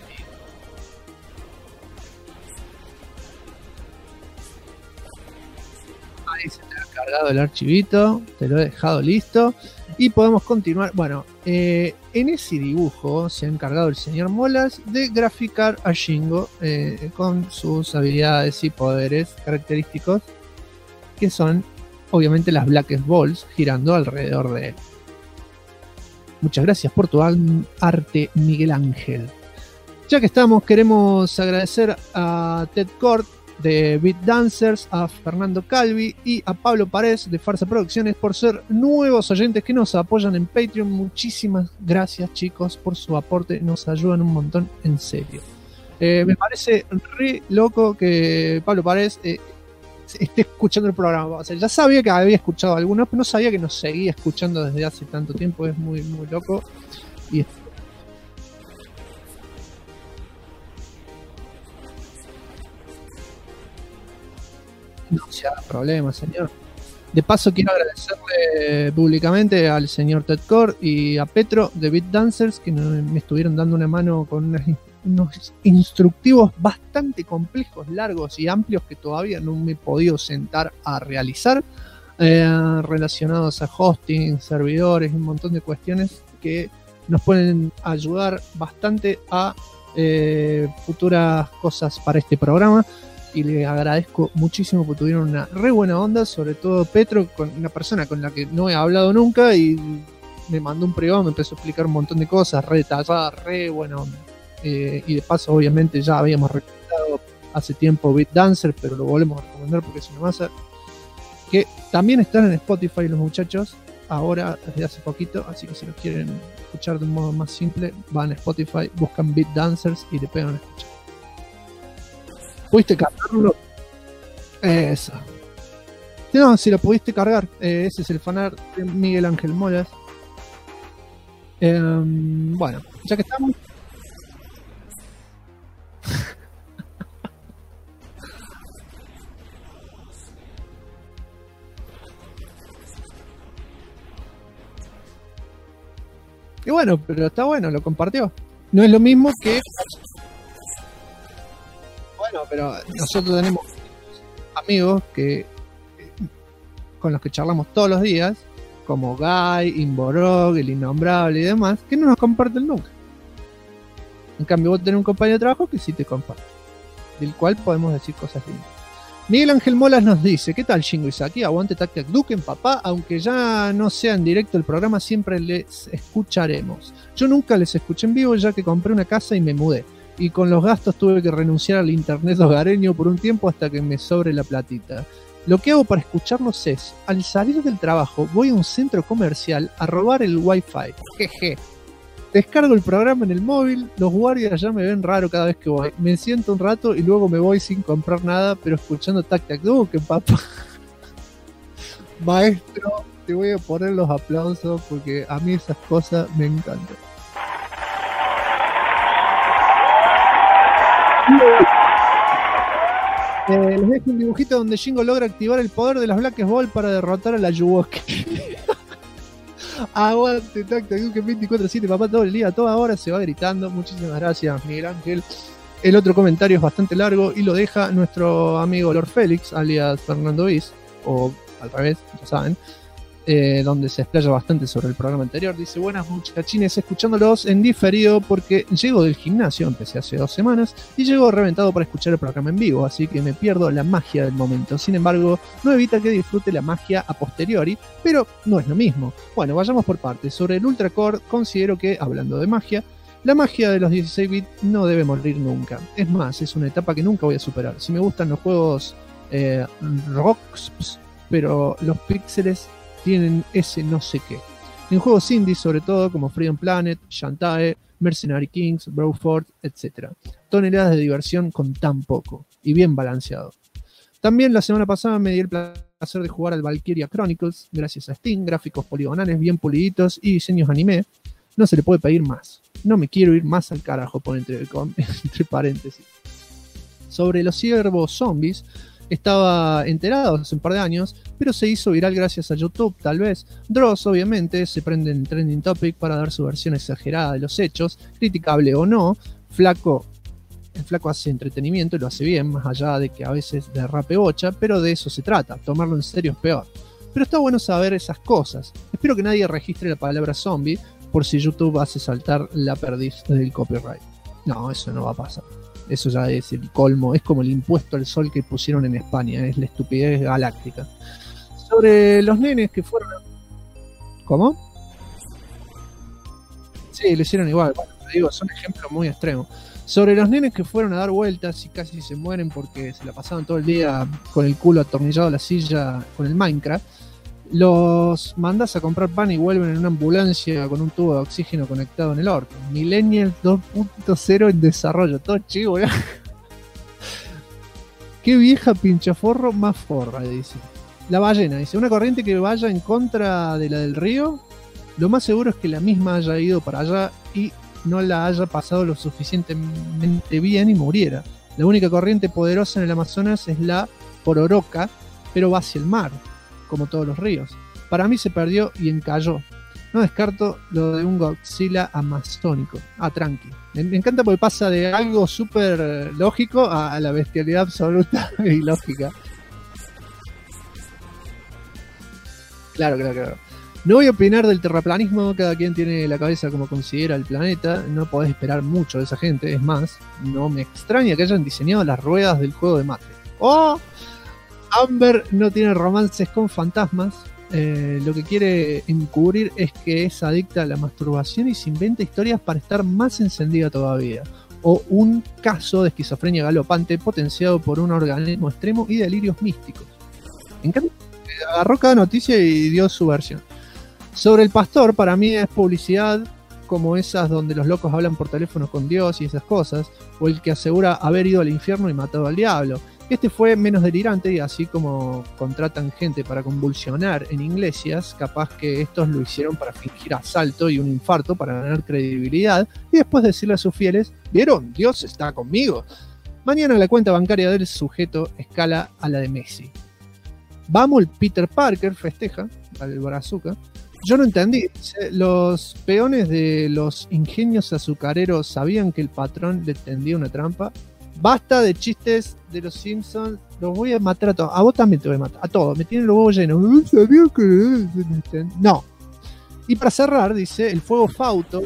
S1: Ahí se te ha cargado el archivito, te lo he dejado listo y podemos continuar. Bueno, en ese dibujo se ha encargado el señor Molas de graficar a Shingo con sus habilidades y poderes característicos, que son obviamente las Black Balls girando alrededor de él. Muchas gracias por tu arte, Miguel Ángel. Ya que estamos, queremos agradecer a Ted Cort de Beat Dancers, a Fernando Calvi y a Pablo Párez de Farsa Producciones por ser nuevos oyentes que nos apoyan en Patreon. Muchísimas gracias, chicos, por su aporte. Nos ayudan un montón, en serio. Me parece re loco que Pablo Párez esté escuchando el programa. O sea, ya sabía que había escuchado algunos, pero no sabía que nos seguía escuchando desde hace tanto tiempo. Es muy, muy loco. Y no se haga problema, señor. De paso, quiero agradecerle públicamente al señor Ted Core y a Petro de Beat Dancers, que me estuvieron dando una mano con unos instructivos bastante complejos, largos y amplios que todavía no me he podido sentar a realizar, relacionados a hosting, servidores y un montón de cuestiones que nos pueden ayudar bastante a futuras cosas para este programa. Y le agradezco muchísimo porque tuvieron una re buena onda, sobre todo Petro, con una persona con la que no he hablado nunca y me mandó un privado, me empezó a explicar un montón de cosas, re detallada, re buena onda. Y de paso, obviamente, ya habíamos recomendado hace tiempo Beat Dancer, pero lo volvemos a recomendar porque es una masa. Que también están en Spotify los muchachos, ahora desde hace poquito, así que si los quieren escuchar de un modo más simple, van a Spotify, buscan Beat Dancers y le pegan a escuchar. ¿Pudiste cargarlo? Eso. No, si lo pudiste cargar. Ese es el fanart de Miguel Ángel Molas. Bueno, ya que estamos. Y bueno, pero está bueno, lo compartió. No es lo mismo que... Bueno, pero nosotros tenemos amigos con los que charlamos todos los días, como Guy, Inborog, el Innombrable y demás, que no nos comparten nunca. En cambio, vos tenés un compañero de trabajo que sí te comparte, del cual podemos decir cosas lindas. Miguel Ángel Molas nos dice: ¿qué tal, Shingo Izaki? Aguante Tac Tac Duken, papá. Aunque ya no sea en directo el programa, siempre les escucharemos. Yo nunca les escuché en vivo, ya que compré una casa y me mudé. Y con los gastos tuve que renunciar al internet hogareño por un tiempo hasta que me sobre la platita.
S12: Lo que hago para escucharlos es, al salir del trabajo, voy a un centro comercial a robar el wifi. Jeje. Descargo el programa en el móvil, los guardias ya me ven raro cada vez que voy. Me siento un rato y luego me voy sin comprar nada, pero escuchando Tac Tac Duken, papá. Maestro, te voy a poner los aplausos porque a mí esas cosas me encantan. Les dejo un dibujito donde Shingo logra activar el poder de las Black Ball para derrotar a la Yuwoki. Aguante, Tac Tac Duken 24/7, papá, todo el día, toda hora se va gritando. Muchísimas gracias, Miguel Ángel. El otro comentario es bastante largo y lo deja nuestro amigo Lord Félix, alias Fernando Is, o al revés, ya saben, donde se explaya bastante sobre el programa anterior. Dice: buenas muchachines, escuchándolos en diferido porque llego del gimnasio, empecé hace 2 semanas, y llego reventado para escuchar el programa en vivo, así que me pierdo la magia del momento. Sin embargo, no evita que disfrute la magia a posteriori, pero no es lo mismo. Bueno, vayamos por partes. Sobre el Ultra Core, considero que, hablando de magia, la magia de los 16 bits no debe morir nunca. Es más, es una etapa que nunca voy a superar. Si me gustan los juegos rocks, pero los píxeles tienen ese no sé qué. En juegos indies, sobre todo, como Freedom Planet, Shantae, Mercenary Kings, Broford, etc. Toneladas de diversión con tan poco, y bien balanceado. También la semana pasada me di el placer de jugar al Valkyria Chronicles, gracias a Steam, gráficos poligonales bien puliditos y diseños anime. No se le puede pedir más. No me quiero ir más al carajo, pone entre paréntesis. Sobre los ciervos zombies, estaba enterado hace un par de años, pero se hizo viral gracias a YouTube, tal vez. Dross, obviamente, se prende en Trending Topic para dar su versión exagerada de los hechos, criticable o no. El flaco hace entretenimiento y lo hace bien, más allá de que a veces derrape bocha, pero de eso se trata, tomarlo en serio es peor. Pero está bueno saber esas cosas. Espero que nadie registre la palabra zombie por si YouTube hace saltar la perdiz del copyright. No, eso no va a pasar. Eso ya es el colmo, es como el impuesto al sol que pusieron en España, es la estupidez galáctica. Sobre los nenes que fueron... ¿Cómo? Sí, lo hicieron igual, bueno, te digo, son ejemplos muy extremos. Sobre los nenes que fueron a dar vueltas y casi se mueren porque se la pasaban todo el día con el culo atornillado a la silla con el Minecraft, los mandas a comprar pan y vuelven en una ambulancia con un tubo de oxígeno conectado en el orto. Millennials 2.0 en desarrollo. Todo chivo, ¿eh? Qué vieja pinchaforro más forra, dice. La ballena, dice. Una corriente que vaya en contra de la del río, lo más seguro es que la misma haya ido para allá y no la haya pasado lo suficientemente bien y muriera. La única corriente poderosa en el Amazonas es la Pororoca, pero va hacia el mar, como todos los ríos. Para mí se perdió y encalló. No descarto lo de un Godzilla amazónico. Ah, tranqui. Me encanta porque pasa de algo súper lógico a la bestialidad absoluta y lógica. Claro. No voy a opinar del terraplanismo, cada quien tiene la cabeza como considera el planeta, no podés esperar mucho de esa gente, es más, no me extraña que hayan diseñado las ruedas del juego de Matrix. ¡Oh! Amber no tiene romances con fantasmas, lo que quiere encubrir es que es adicta a la masturbación y se inventa historias para estar más encendida todavía. O un caso de esquizofrenia galopante potenciado por un organismo extremo y delirios místicos. Me encanta, agarró cada noticia y dio su versión. Sobre el pastor, para mí es publicidad como esas donde los locos hablan por teléfono con Dios y esas cosas, o el que asegura haber ido al infierno y matado al diablo. Este fue menos delirante y así como contratan gente para convulsionar en iglesias, capaz que estos lo hicieron para fingir asalto y un infarto para ganar credibilidad y después decirle a sus fieles: ¿vieron? Dios está conmigo. Mañana la cuenta bancaria del sujeto escala a la de Messi. Vamos, el Peter Parker festeja al Brazuca. Yo no entendí. Los peones de los ingenios azucareros sabían que el patrón le tendía una trampa. Basta de chistes de los Simpsons. Los voy a matar a todos. A vos también te voy a matar. A todos. Me tienen los huevos llenos. ¿Sabía que...? No. Y para cerrar, dice, el fuego fauto.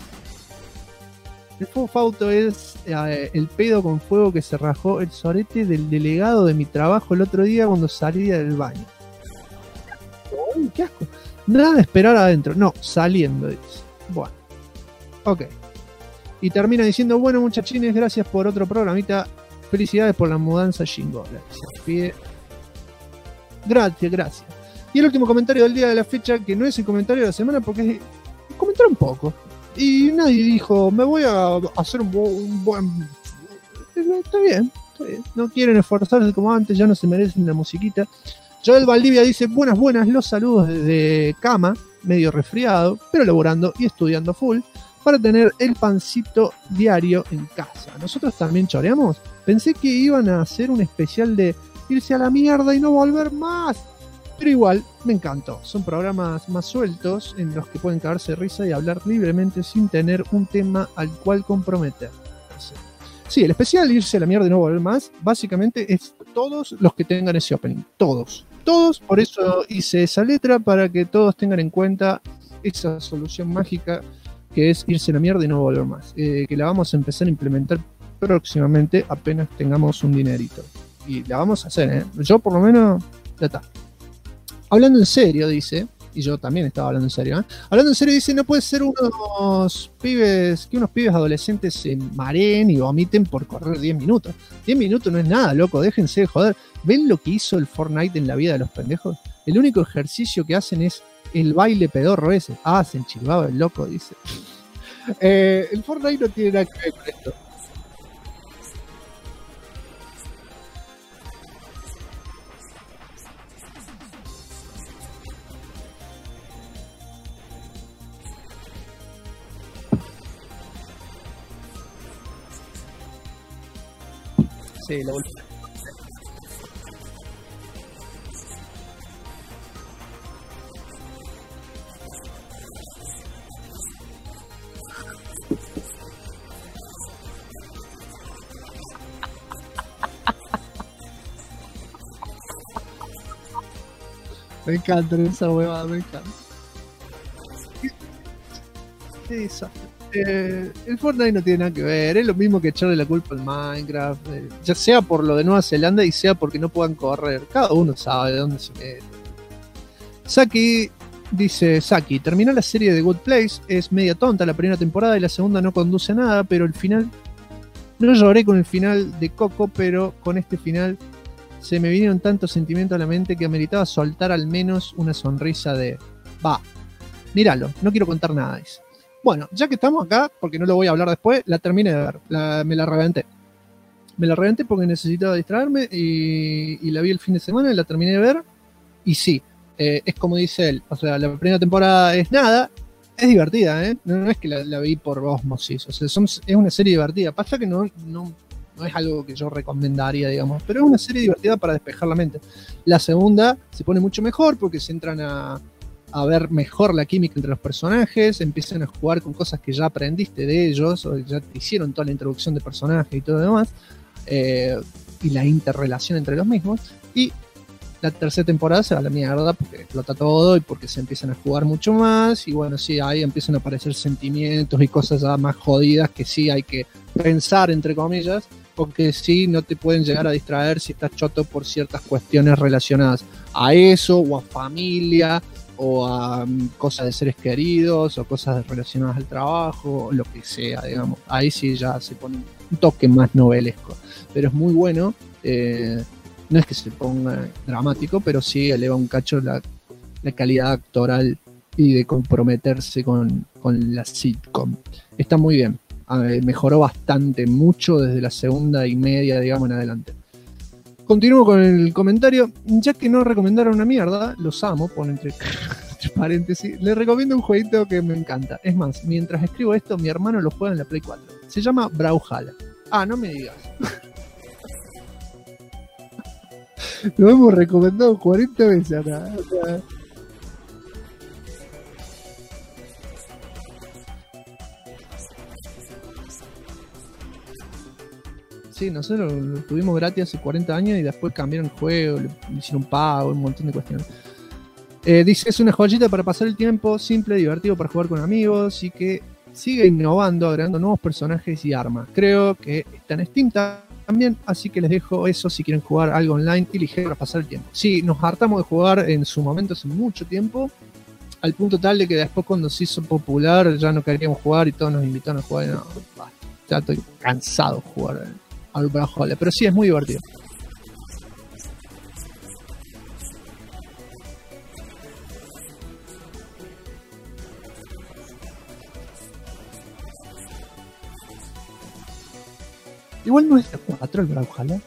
S12: El fuego fauto es el pedo con fuego que se rajó el sorete del delegado de mi trabajo el otro día cuando salía del baño. Uy, qué asco. Nada de esperar adentro. No, saliendo, dice. Bueno. Ok. Y termina diciendo: bueno, muchachines, gracias por otro programita. Felicidades por la mudanza Shingo. Se pide Gracias. Y el último comentario del día de la fecha, que no es el comentario de la semana, porque es comentar un poco. Y nadie dijo, me voy a hacer un buen... Está bien. No quieren esforzarse como antes, ya no se merecen la musiquita. Joel Valdivia dice, buenas, los saludos desde cama, medio resfriado, pero laborando y estudiando full, para tener el pancito diario en casa. Nosotros también choreamos. Pensé que iban a hacer un especial de irse a la mierda y no volver más. Pero igual, me encantó. Son programas más sueltos en los que pueden cagarse de risa y hablar libremente sin tener un tema al cual comprometer. Sí, el especial irse a la mierda y no volver más, básicamente es todos los que tengan ese opening. Todos, por eso hice esa letra, para que todos tengan en cuenta esa solución mágica que es irse a la mierda y no volver más. Que la vamos a empezar a implementar próximamente, apenas tengamos un dinerito. Y la vamos a hacer, ¿eh? Yo por lo menos, ya está. Hablando en serio, dice, y yo también estaba hablando en serio, ¿eh? Hablando en serio, dice, no puede ser unos pibes adolescentes se mareen y vomiten por correr 10 minutos. 10 minutos no es nada, loco, déjense de joder. ¿Ven lo que hizo el Fortnite en la vida de los pendejos? El único ejercicio que hacen es el baile pedorro ese. Ah, se enchilvaba el loco, dice. El Fortnite no tiene nada que ver con esto. Sí, la volví. Me encanta esa huevada, me encanta. Qué desastre. El Fortnite no tiene nada que ver, es lo mismo que echarle la culpa al Minecraft, ya sea por lo de Nueva Zelanda y sea porque no puedan correr, cada uno sabe de dónde se mete. Saki dice, terminó la serie de Good Place, es media tonta la primera temporada y la segunda no conduce a nada, pero el final, no lloré con el final de Coco, pero con este final se me vinieron tantos sentimientos a la mente que ameritaba soltar al menos una sonrisa de, míralo, no quiero contar nada, dice. Bueno, ya que estamos acá, porque no lo voy a hablar después, la terminé de ver, me la reventé. Me la reventé porque necesitaba distraerme y la vi el fin de semana y la terminé de ver. Y sí, es como dice él, o sea, la primera temporada es nada, es divertida, ¿eh? No es que la vi por osmosis, o sea, es una serie divertida. Pasa que no es algo que yo recomendaría, digamos, pero es una serie divertida para despejar la mente. La segunda se pone mucho mejor porque se entran a ver mejor la química entre los personajes, empiezan a jugar con cosas que ya aprendiste de ellos, o ya te hicieron toda la introducción de personajes y todo lo demás, y la interrelación entre los mismos, y la tercera temporada se va a la mierda porque explota todo y porque se empiezan a jugar mucho más, y bueno, sí, ahí empiezan a aparecer sentimientos y cosas ya más jodidas que sí hay que pensar, entre comillas, porque sí no te pueden llegar a distraer si estás choto por ciertas cuestiones relacionadas a eso, o a familia, o a cosas de seres queridos, o cosas relacionadas al trabajo, o lo que sea, digamos. Ahí sí ya se pone un toque más novelesco. Pero es muy bueno, no es que se ponga dramático, pero sí eleva un cacho la calidad actoral y de comprometerse con la sitcom. Está muy bien. Mejoró bastante, mucho desde la segunda y media, digamos, en adelante. Continúo con el comentario. Ya que no recomendaron una mierda, los amo, pone entre paréntesis. Les recomiendo un jueguito que me encanta. Es más, mientras escribo esto, mi hermano lo juega en la Play 4. Se llama Brawlhalla. No me digas. Lo hemos recomendado 40 veces acá. O sea, sí, nosotros lo tuvimos gratis hace 40 años y después cambiaron el juego, le hicieron pago, un montón de cuestiones. Dice, es una joyita para pasar el tiempo, simple, divertido para jugar con amigos y que sigue innovando, agregando nuevos personajes y armas. Creo que está en Steam también, así que les dejo eso si quieren jugar algo online y ligero para pasar el tiempo. Sí, nos hartamos de jugar en su momento hace mucho tiempo, al punto tal de que después cuando se hizo popular ya no queríamos jugar y todos nos invitaron a jugar y no, ya estoy cansado de jugar al Brawlhalla, pero sí es muy divertido. Igual no es de 4 el Brawlhalla.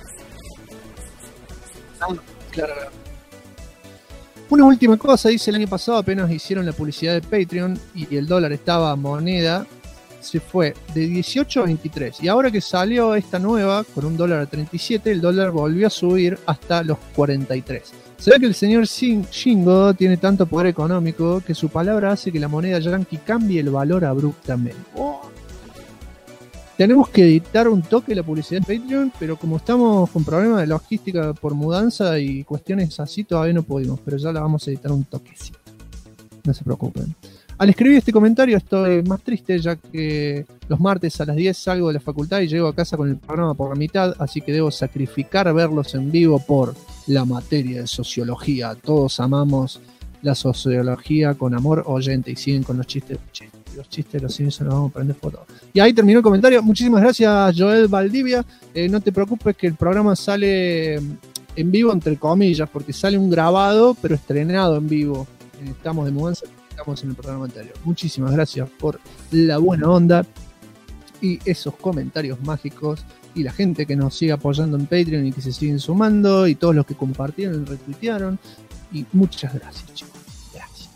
S12: Claro. Una última cosa, dice: el año pasado apenas hicieron la publicidad de Patreon y el dólar estaba a moneda, se fue de 18 a 23. Y ahora que salió esta nueva, con un dólar a 37, el dólar volvió a subir hasta los 43. Se ve que el señor Shingo tiene tanto poder económico que su palabra hace que la moneda yankee cambie el valor abruptamente. Oh. Tenemos que editar un toque la publicidad de Patreon, pero como estamos con problemas de logística por mudanza y cuestiones así, todavía no pudimos, pero ya la vamos a editar un toquecito. No se preocupen. Al escribir este comentario estoy más triste, ya que los martes a las 10 salgo de la facultad y llego a casa con el programa por la mitad, así que debo sacrificar verlos en vivo por la materia de sociología. Todos amamos la sociología con amor oyente, y siguen con los chistes. Los chistes de los Simpsons, nos vamos a prender fotos. Y ahí terminó el comentario. Muchísimas gracias, Joel Valdivia. No te preocupes que el programa sale en vivo, entre comillas, porque sale un grabado, pero estrenado en vivo. Estamos de mudanza, estamos en el programa anterior. Muchísimas gracias por la buena onda y esos comentarios mágicos, y la gente que nos sigue apoyando en Patreon y que se siguen sumando, y todos los que compartieron y retuitearon. Y muchas gracias, chicos. Gracias.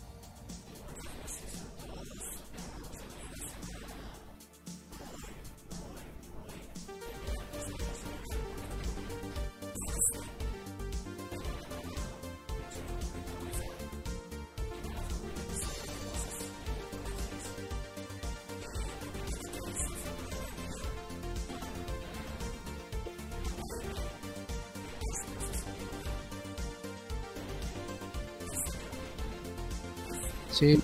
S12: Sí.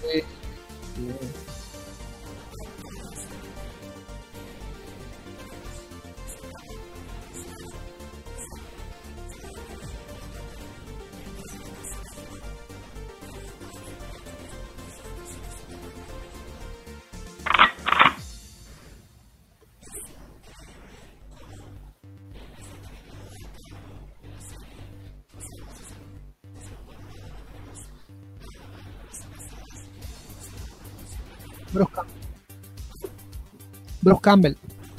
S12: Bruce Campbell.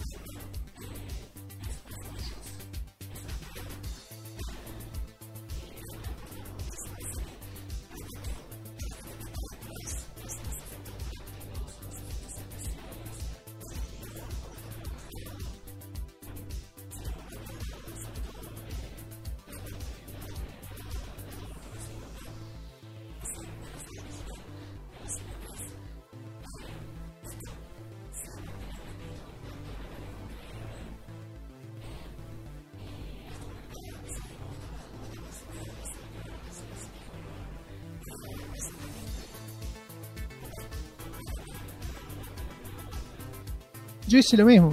S12: Yo hice lo mismo.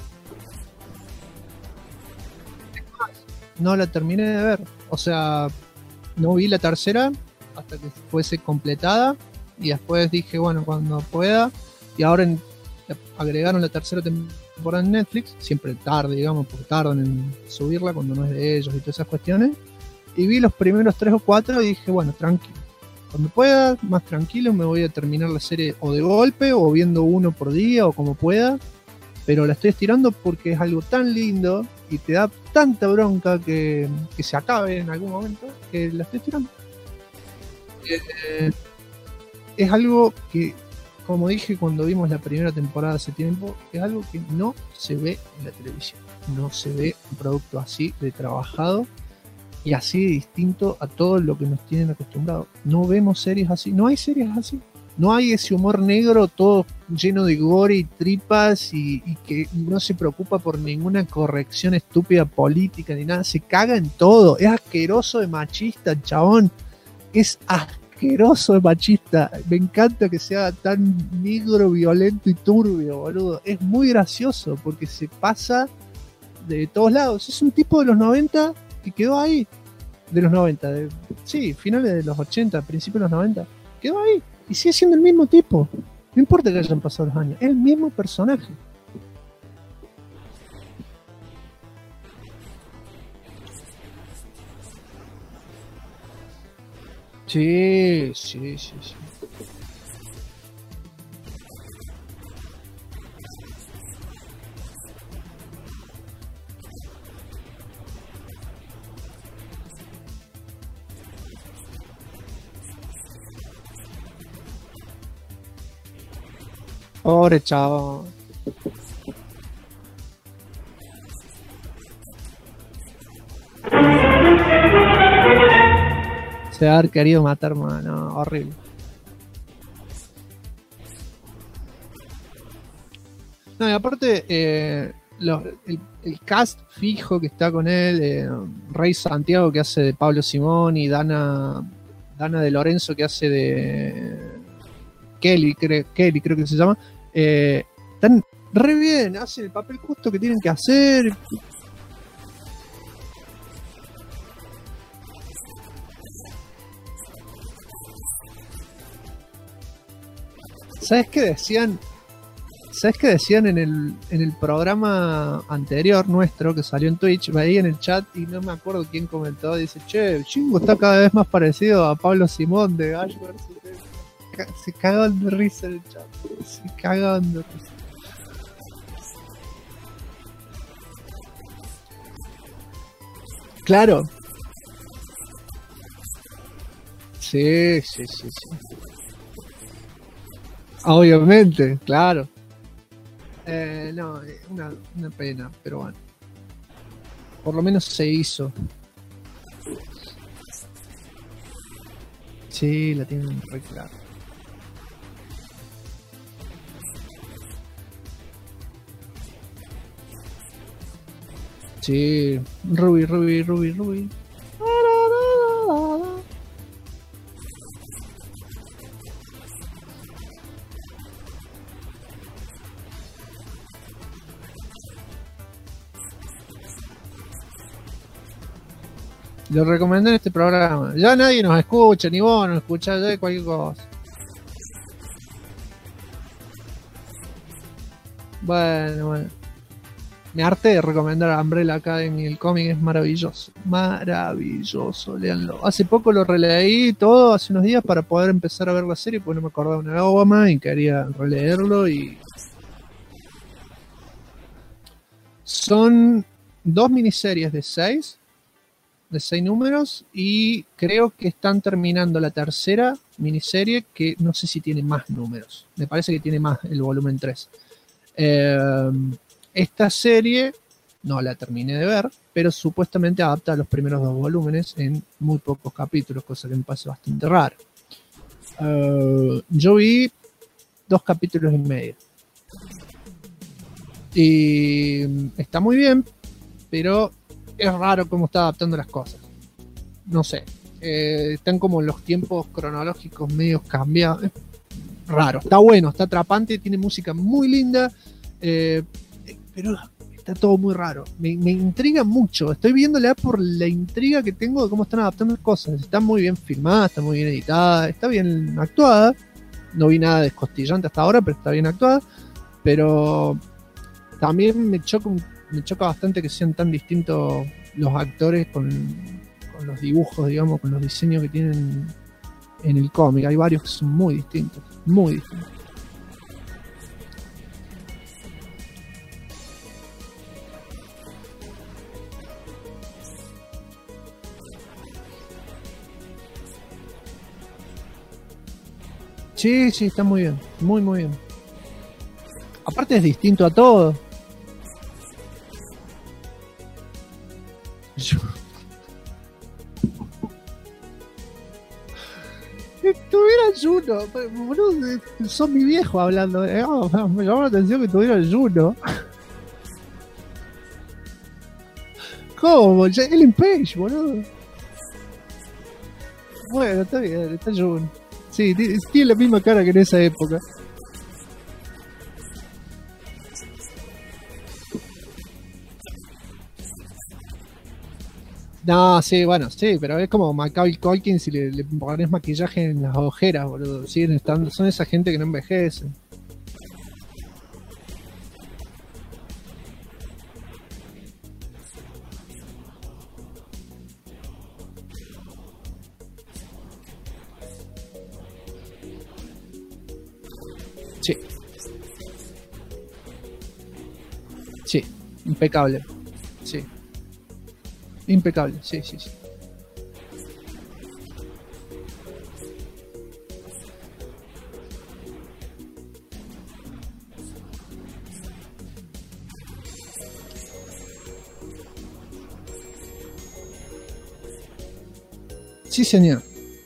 S12: No la terminé de ver. O sea, no vi la tercera hasta que fuese completada. Y después dije, bueno, cuando pueda. Y ahora agregaron la tercera temporada en Netflix. Siempre tarde, digamos, porque tardan en subirla cuando no es de ellos y todas esas cuestiones. Y vi los primeros 3 o 4 y dije, bueno, tranquilo. Cuando pueda, más tranquilo, me voy a terminar la serie o de golpe o viendo uno por día o como pueda. Pero la estoy estirando porque es algo tan lindo y te da tanta bronca que se acabe en algún momento, que la estoy estirando. Es algo que, como dije cuando vimos la primera temporada hace tiempo, es algo que no se ve en la televisión. No se ve un producto así de trabajado y así de distinto a todo lo que nos tienen acostumbrados. No vemos series así, no hay series así. No hay ese humor negro todo lleno de gore y tripas y que no se preocupa por ninguna corrección estúpida política ni nada. Se caga en todo. Es asqueroso de machista, chabón. Es asqueroso de machista. Me encanta que sea tan negro, violento y turbio, boludo. Es muy gracioso porque se pasa de todos lados. Es un tipo de los 90 que quedó ahí. De los 90. Sí, finales de los 80, principios de los 90. Quedó ahí. Y sigue siendo el mismo tipo. No importa que hayan pasado los años. Es el mismo personaje. Sí. Pobre chavo. Se va a haber querido matar, mano. Horrible. No, y aparte, el cast fijo que está con él, Rey Santiago que hace de Pablo Simón y Dana de Lorenzo que hace de Kelly creo que se llama, están re bien, hacen el papel justo que tienen que hacer. ¿Sabes qué decían? ¿Sabes qué decían en el programa anterior nuestro que salió en Twitch? Veía en el chat y no me acuerdo quién comentó. Dice, che, Chingo está cada vez más parecido a Pablo Simón de Ash vs. Se cagaban de risa en el chat. Se cagaban de risa. Claro. Sí. Obviamente, claro. No, una pena, pero bueno. Por lo menos se hizo. Sí, la tienen re clara. Sí, Ruby. Lo recomendé en este programa. Ya nadie nos escucha, ni vos nos escuchás, ya de cualquier cosa. Bueno. Me harté de recomendar a Umbrella Academy. El cómic es maravilloso. Maravilloso, léanlo. Hace poco lo releí todo, hace unos días, para poder empezar a ver la serie, porque no me acordaba una goma y quería releerlo. Y son 2 miniseries de 6 números, y creo que están terminando la tercera miniserie, que no sé si tiene más números. Me parece que tiene más, el volumen 3. Esta serie no la terminé de ver, pero supuestamente adapta a los primeros 2 volúmenes en muy pocos capítulos, cosa que me parece bastante raro. Yo vi 2 capítulos y medio. Y está muy bien, pero es raro cómo está adaptando las cosas. No sé. Están como los tiempos cronológicos medios cambiados. Es raro. Está bueno, está atrapante, tiene música muy linda. Pero está todo muy raro. Me intriga mucho. Estoy viéndola por la intriga que tengo de cómo están adaptando las cosas. Está muy bien filmada, está muy bien editada, está bien actuada. No vi nada descostillante hasta ahora, pero está bien actuada. Pero también me choca bastante que sean tan distintos los actores con los dibujos, digamos, con los diseños que tienen en el cómic. Hay varios que son muy distintos, muy distintos. Sí, está muy bien, muy bien. Aparte es distinto a todo. Tuviera Juno, boludo, son mi viejo hablando. Me llamó la atención que tuviera Juno. ¿Cómo? Ellen Page, boludo. Bueno, está bien, está Juno. Sí, tiene la misma cara que en esa época. No, sí, bueno, sí, pero es como Macaulay Culkin si le pones maquillaje en las ojeras, boludo. Siguen estando, son esa gente que no envejece. Sí, impecable. Sí. Impecable, sí. Sí, señor.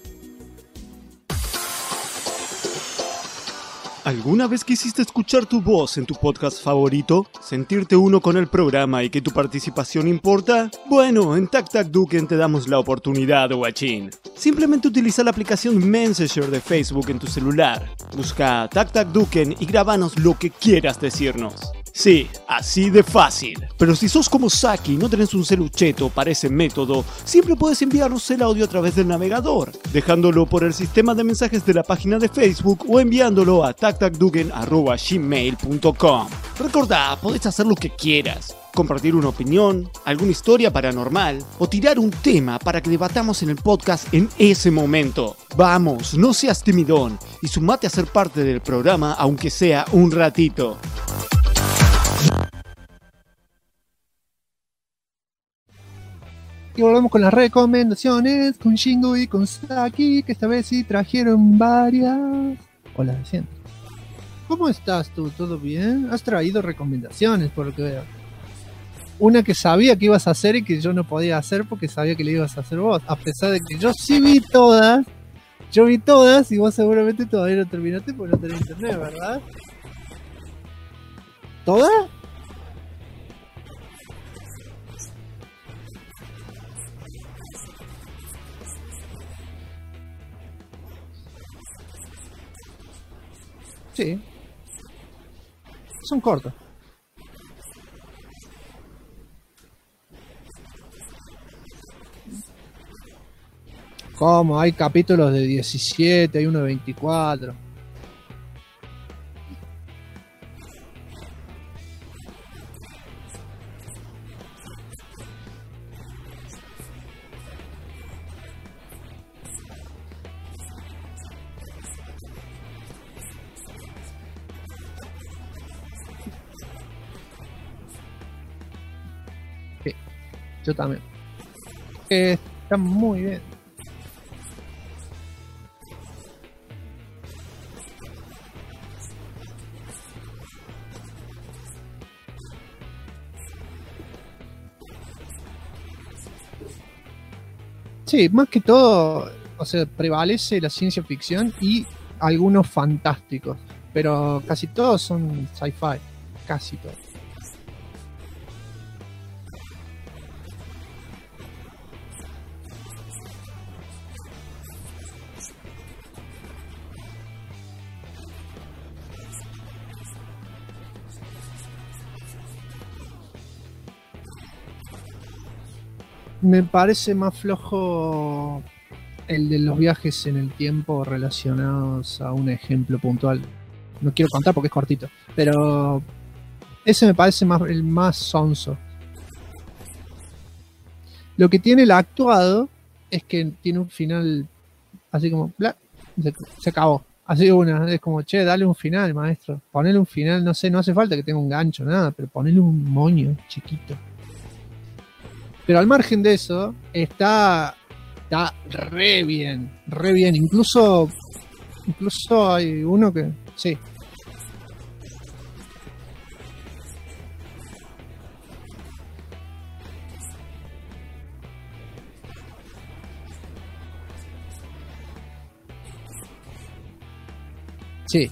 S13: ¿Alguna vez quisiste escuchar tu voz en tu podcast favorito? ¿Sentirte uno con el programa y que tu participación importa? Bueno, en Tac Tac Duken te damos la oportunidad, guachín. Simplemente utiliza la aplicación Messenger de Facebook en tu celular. Busca Tac Tac Duken y grabanos lo que quieras decirnos. Sí, así de fácil. Pero si sos como Saki y no tenés un celucheto para ese método, siempre puedes enviarnos el audio a través del navegador, dejándolo por el sistema de mensajes de la página de Facebook o enviándolo a tactacduken@gmail.com. Recordá, podés hacer lo que quieras. Compartir una opinión, alguna historia paranormal o tirar un tema para que debatamos en el podcast en ese momento. Vamos, no seas timidón y sumate a ser parte del programa aunque sea un ratito.
S12: Y volvemos con las recomendaciones, con Shingo y con Saki, que esta vez sí trajeron varias. Hola, de siempre. ¿Cómo estás tú? ¿Todo bien? Has traído recomendaciones, por lo que veo. Una que sabía que ibas a hacer y que yo no podía hacer porque sabía que le ibas a hacer vos. A pesar de que yo sí vi todas. Yo vi todas y vos seguramente todavía no terminaste porque no tenés internet, ¿verdad? ¿Todas? Sí. Son cortos. ¿Cómo? Hay capítulos de 17, hay uno de 24. Sí, yo también. Está muy bien. Sí, más que todo, o sea, prevalece la ciencia ficción y algunos fantásticos, pero casi todos son sci-fi, casi todos. Me parece más flojo el de los viajes en el tiempo relacionados a un ejemplo puntual. No quiero contar porque es cortito, pero ese me parece más el más sonso. Lo que tiene el actuado es que tiene un final así como bla, se acabó. Así es como, che, dale un final, maestro. Ponele un final, no sé, no hace falta que tenga un gancho, nada, pero ponele un moño chiquito. Pero al margen de eso, está re bien, re bien. Incluso hay uno que, sí. Sí.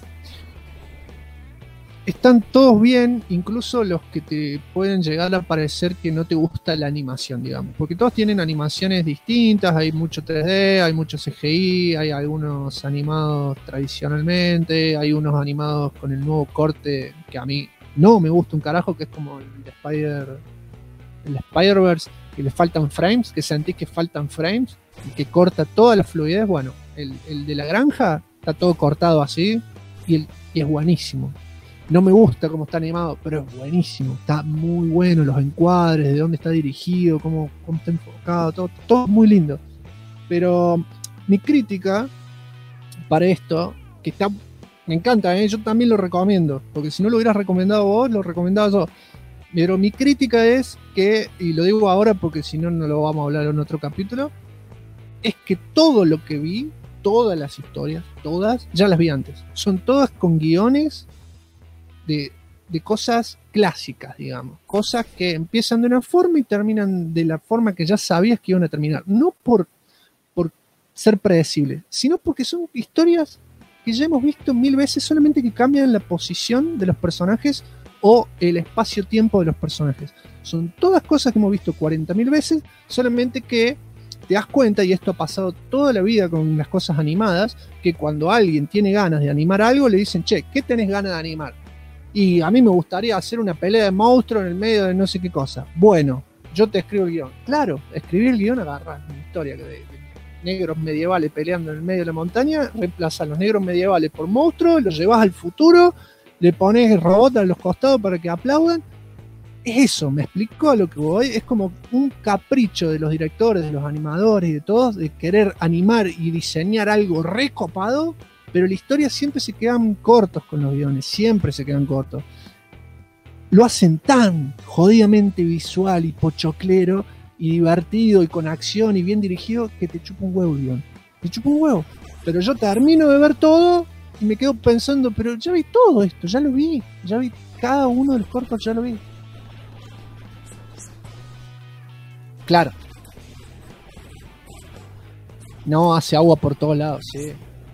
S12: Están todos bien, incluso los que te pueden llegar a parecer que no te gusta la animación, digamos. Porque todos tienen animaciones distintas, hay mucho 3D, hay mucho CGI, hay algunos animados tradicionalmente, hay unos animados con el nuevo corte que a mí no me gusta un carajo, que es como el Spider-Verse, que le faltan frames, que sentís que faltan frames, y que corta toda la fluidez. Bueno, el de la granja está todo cortado así, y es buenísimo. No me gusta cómo está animado, pero es buenísimo. Está muy bueno, los encuadres, de dónde está dirigido, cómo está enfocado, todo muy lindo. Pero mi crítica para esto, que está, me encanta, yo también lo recomiendo, porque si no lo hubieras recomendado vos, lo recomendaba yo. Pero mi crítica es que, y lo digo ahora porque si no, no lo vamos a hablar en otro capítulo, es que todo lo que vi, todas las historias, todas, ya las vi antes. Son todas con guiones de cosas clásicas, digamos. Cosas que empiezan de una forma y terminan de la forma que ya sabías que iban a terminar. No por ser predecible, sino porque son historias que ya hemos visto 1000 veces, solamente que cambian la posición de los personajes o el espacio-tiempo de los personajes. Son todas cosas que hemos visto 40.000 veces, solamente que te das cuenta, y esto ha pasado toda la vida con las cosas animadas, que cuando alguien tiene ganas de animar algo, le dicen, che, ¿qué tenés ganas de animar? Y a mí me gustaría hacer una pelea de monstruos en el medio de no sé qué cosa. Bueno, yo te escribo el guión. Claro, escribir el guión, agarrar una historia de negros medievales peleando en el medio de la montaña, reemplazar los negros medievales por monstruos, los llevas al futuro, le pones robots a los costados para que aplaudan. Eso, me explicó a lo que voy. Es como un capricho de los directores, de los animadores y de todos, de querer animar y diseñar algo recopado, pero la historia siempre se quedan cortos con los guiones, siempre se quedan cortos. Lo hacen tan jodidamente visual y pochoclero y divertido y con acción y bien dirigido que te chupa un huevo el guión. Te chupa un huevo. Pero yo termino de ver todo y me quedo pensando, pero ya vi todo esto, ya lo vi, ya vi cada uno de los cortos, ya lo vi. Claro. No, hace agua por todos lados, sí.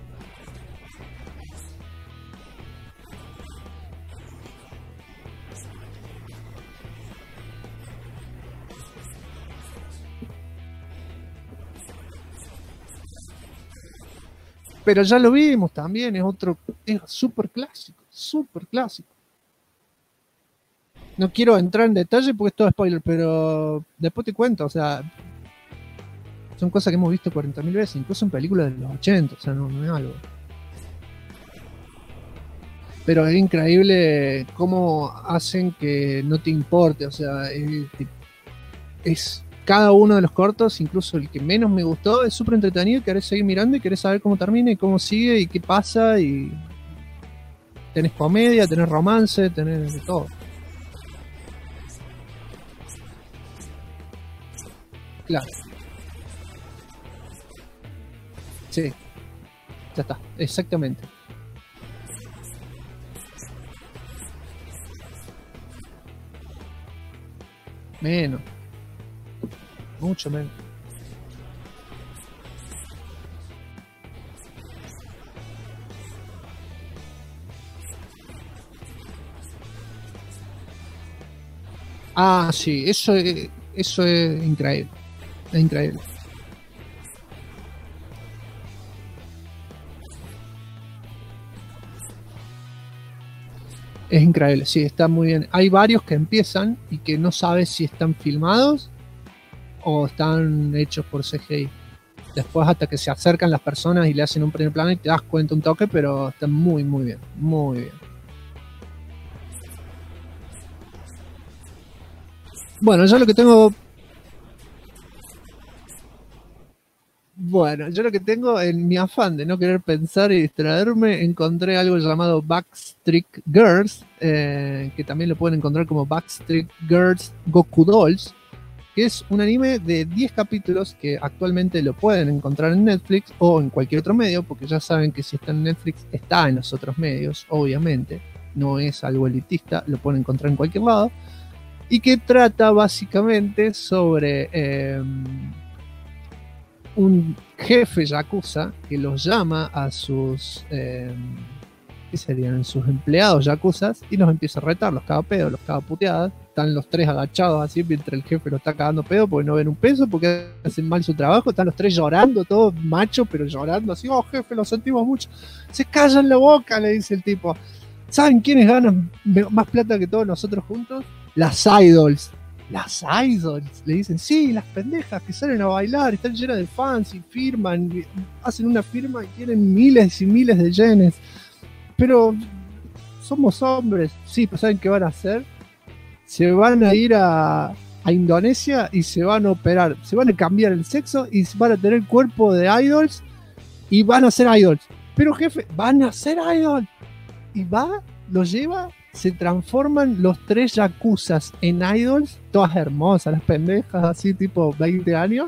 S12: Pero ya lo vimos también, es súper clásico, súper clásico. No quiero entrar en detalle porque es todo spoiler, pero después te cuento, o sea, son cosas que hemos visto 40.000 veces, incluso en películas de los 80, o sea, no es algo. Pero es increíble cómo hacen que no te importe, o sea, es cada uno de los cortos, incluso el que menos me gustó, es súper entretenido y querés seguir mirando y querés saber cómo termina y cómo sigue y qué pasa, y tenés comedia, tenés romance, tenés de todo. Claro. Sí. Ya está, exactamente. Menos. Mucho menos. Ah, sí, eso es increíble. Es increíble. Es increíble, sí, está muy bien. Hay varios que empiezan y que no sabes si están filmados o están hechos por CGI. Después, hasta que se acercan las personas y le hacen un primer plano y te das cuenta un toque, pero está muy, muy bien. Muy bien. Bueno, yo lo que tengo... Bueno, yo lo que tengo, en mi afán de no querer pensar y distraerme, encontré algo llamado Backstreet Girls, que también lo pueden encontrar como Backstreet Girls Goku Dolls, que es un anime de 10 capítulos que actualmente lo pueden encontrar en Netflix o en cualquier otro medio, porque ya saben que si está en Netflix está en los otros medios, obviamente, no es algo elitista, lo pueden encontrar en cualquier lado, y que trata básicamente sobre... un jefe yakuza que los llama a sus ¿qué serían? Sus empleados yakuzas y los empieza a retar, los caga pedo, los caga puteadas. Están los tres agachados así mientras el jefe lo está cagando pedo porque no ven un peso, porque hacen mal su trabajo. Están los tres llorando, todos machos, pero llorando así, oh jefe, lo sentimos mucho. Se callan la boca, le dice el tipo. ¿Saben quiénes ganan más plata que todos nosotros juntos? Las idols. Las idols, le dicen, sí, las pendejas que salen a bailar, están llenas de fans y firman, y hacen una firma y tienen miles y miles de yenes. Pero somos hombres, sí, pues ¿saben qué van a hacer? Se van a ir a Indonesia y se van a operar, se van a cambiar el sexo y van a tener cuerpo de idols y van a ser idols. Pero jefe, van a ser idols. Y los lleva... Se transforman los tres yakuzas en idols, todas hermosas, las pendejas, así tipo 20 años,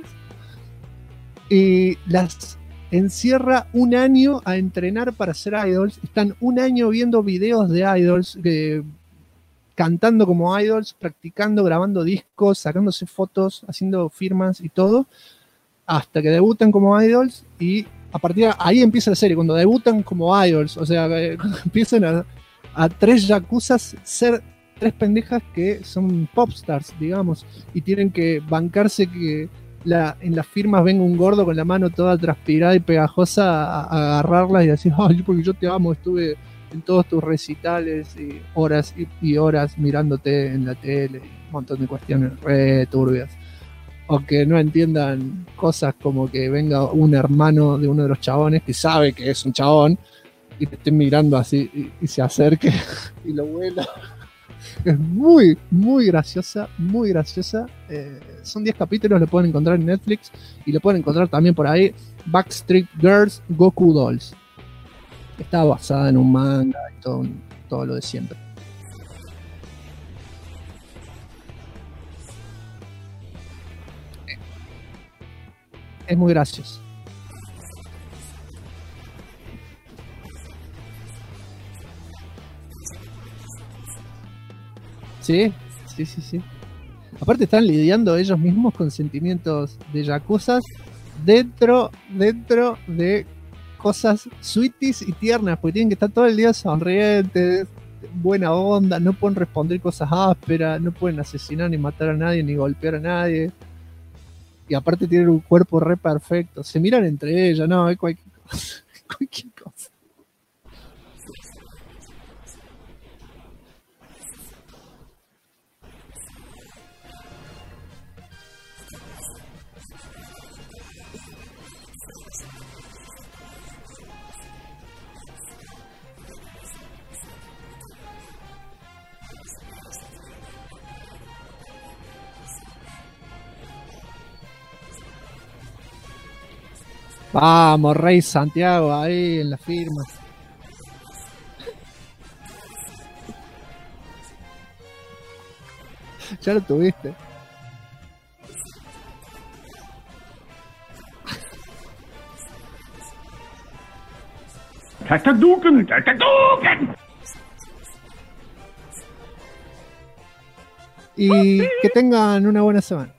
S12: y las encierra un año a entrenar para ser idols. Están un año viendo videos de idols, cantando como idols, practicando, grabando discos, sacándose fotos, haciendo firmas y todo, hasta que debutan como idols, y a partir de ahí empieza la serie, cuando debutan como idols, o sea, cuando empiezan a tres yakuzas ser tres pendejas que son popstars, digamos, y tienen que bancarse que en las firmas venga un gordo con la mano toda transpirada y pegajosa a agarrarlas y decir, ay, porque yo te amo, estuve en todos tus recitales y horas y horas mirándote en la tele, y un montón de cuestiones re turbias. O que no entiendan cosas como que venga un hermano de uno de los chabones que sabe que es un chabón y te esté mirando así y se acerque y lo vuela. Es muy, muy graciosa, muy graciosa. Son 10 capítulos, lo pueden encontrar en Netflix y lo pueden encontrar también por ahí. Backstreet Girls Goku Dolls. Está basada en un manga y todo lo de siempre. Es muy gracioso. Sí. Aparte están lidiando ellos mismos con sentimientos de yakuzas dentro de cosas sweeties y tiernas, porque tienen que estar todo el día sonrientes, buena onda, no pueden responder cosas ásperas, no pueden asesinar ni matar a nadie ni golpear a nadie. Y aparte tienen un cuerpo re perfecto, se miran entre ellos, no, es cualquier cosa. Cualquier cosa. Vamos, Rey Santiago, ahí en la firma. Ya lo tuviste.
S14: Duken.
S12: Y que tengan una buena semana.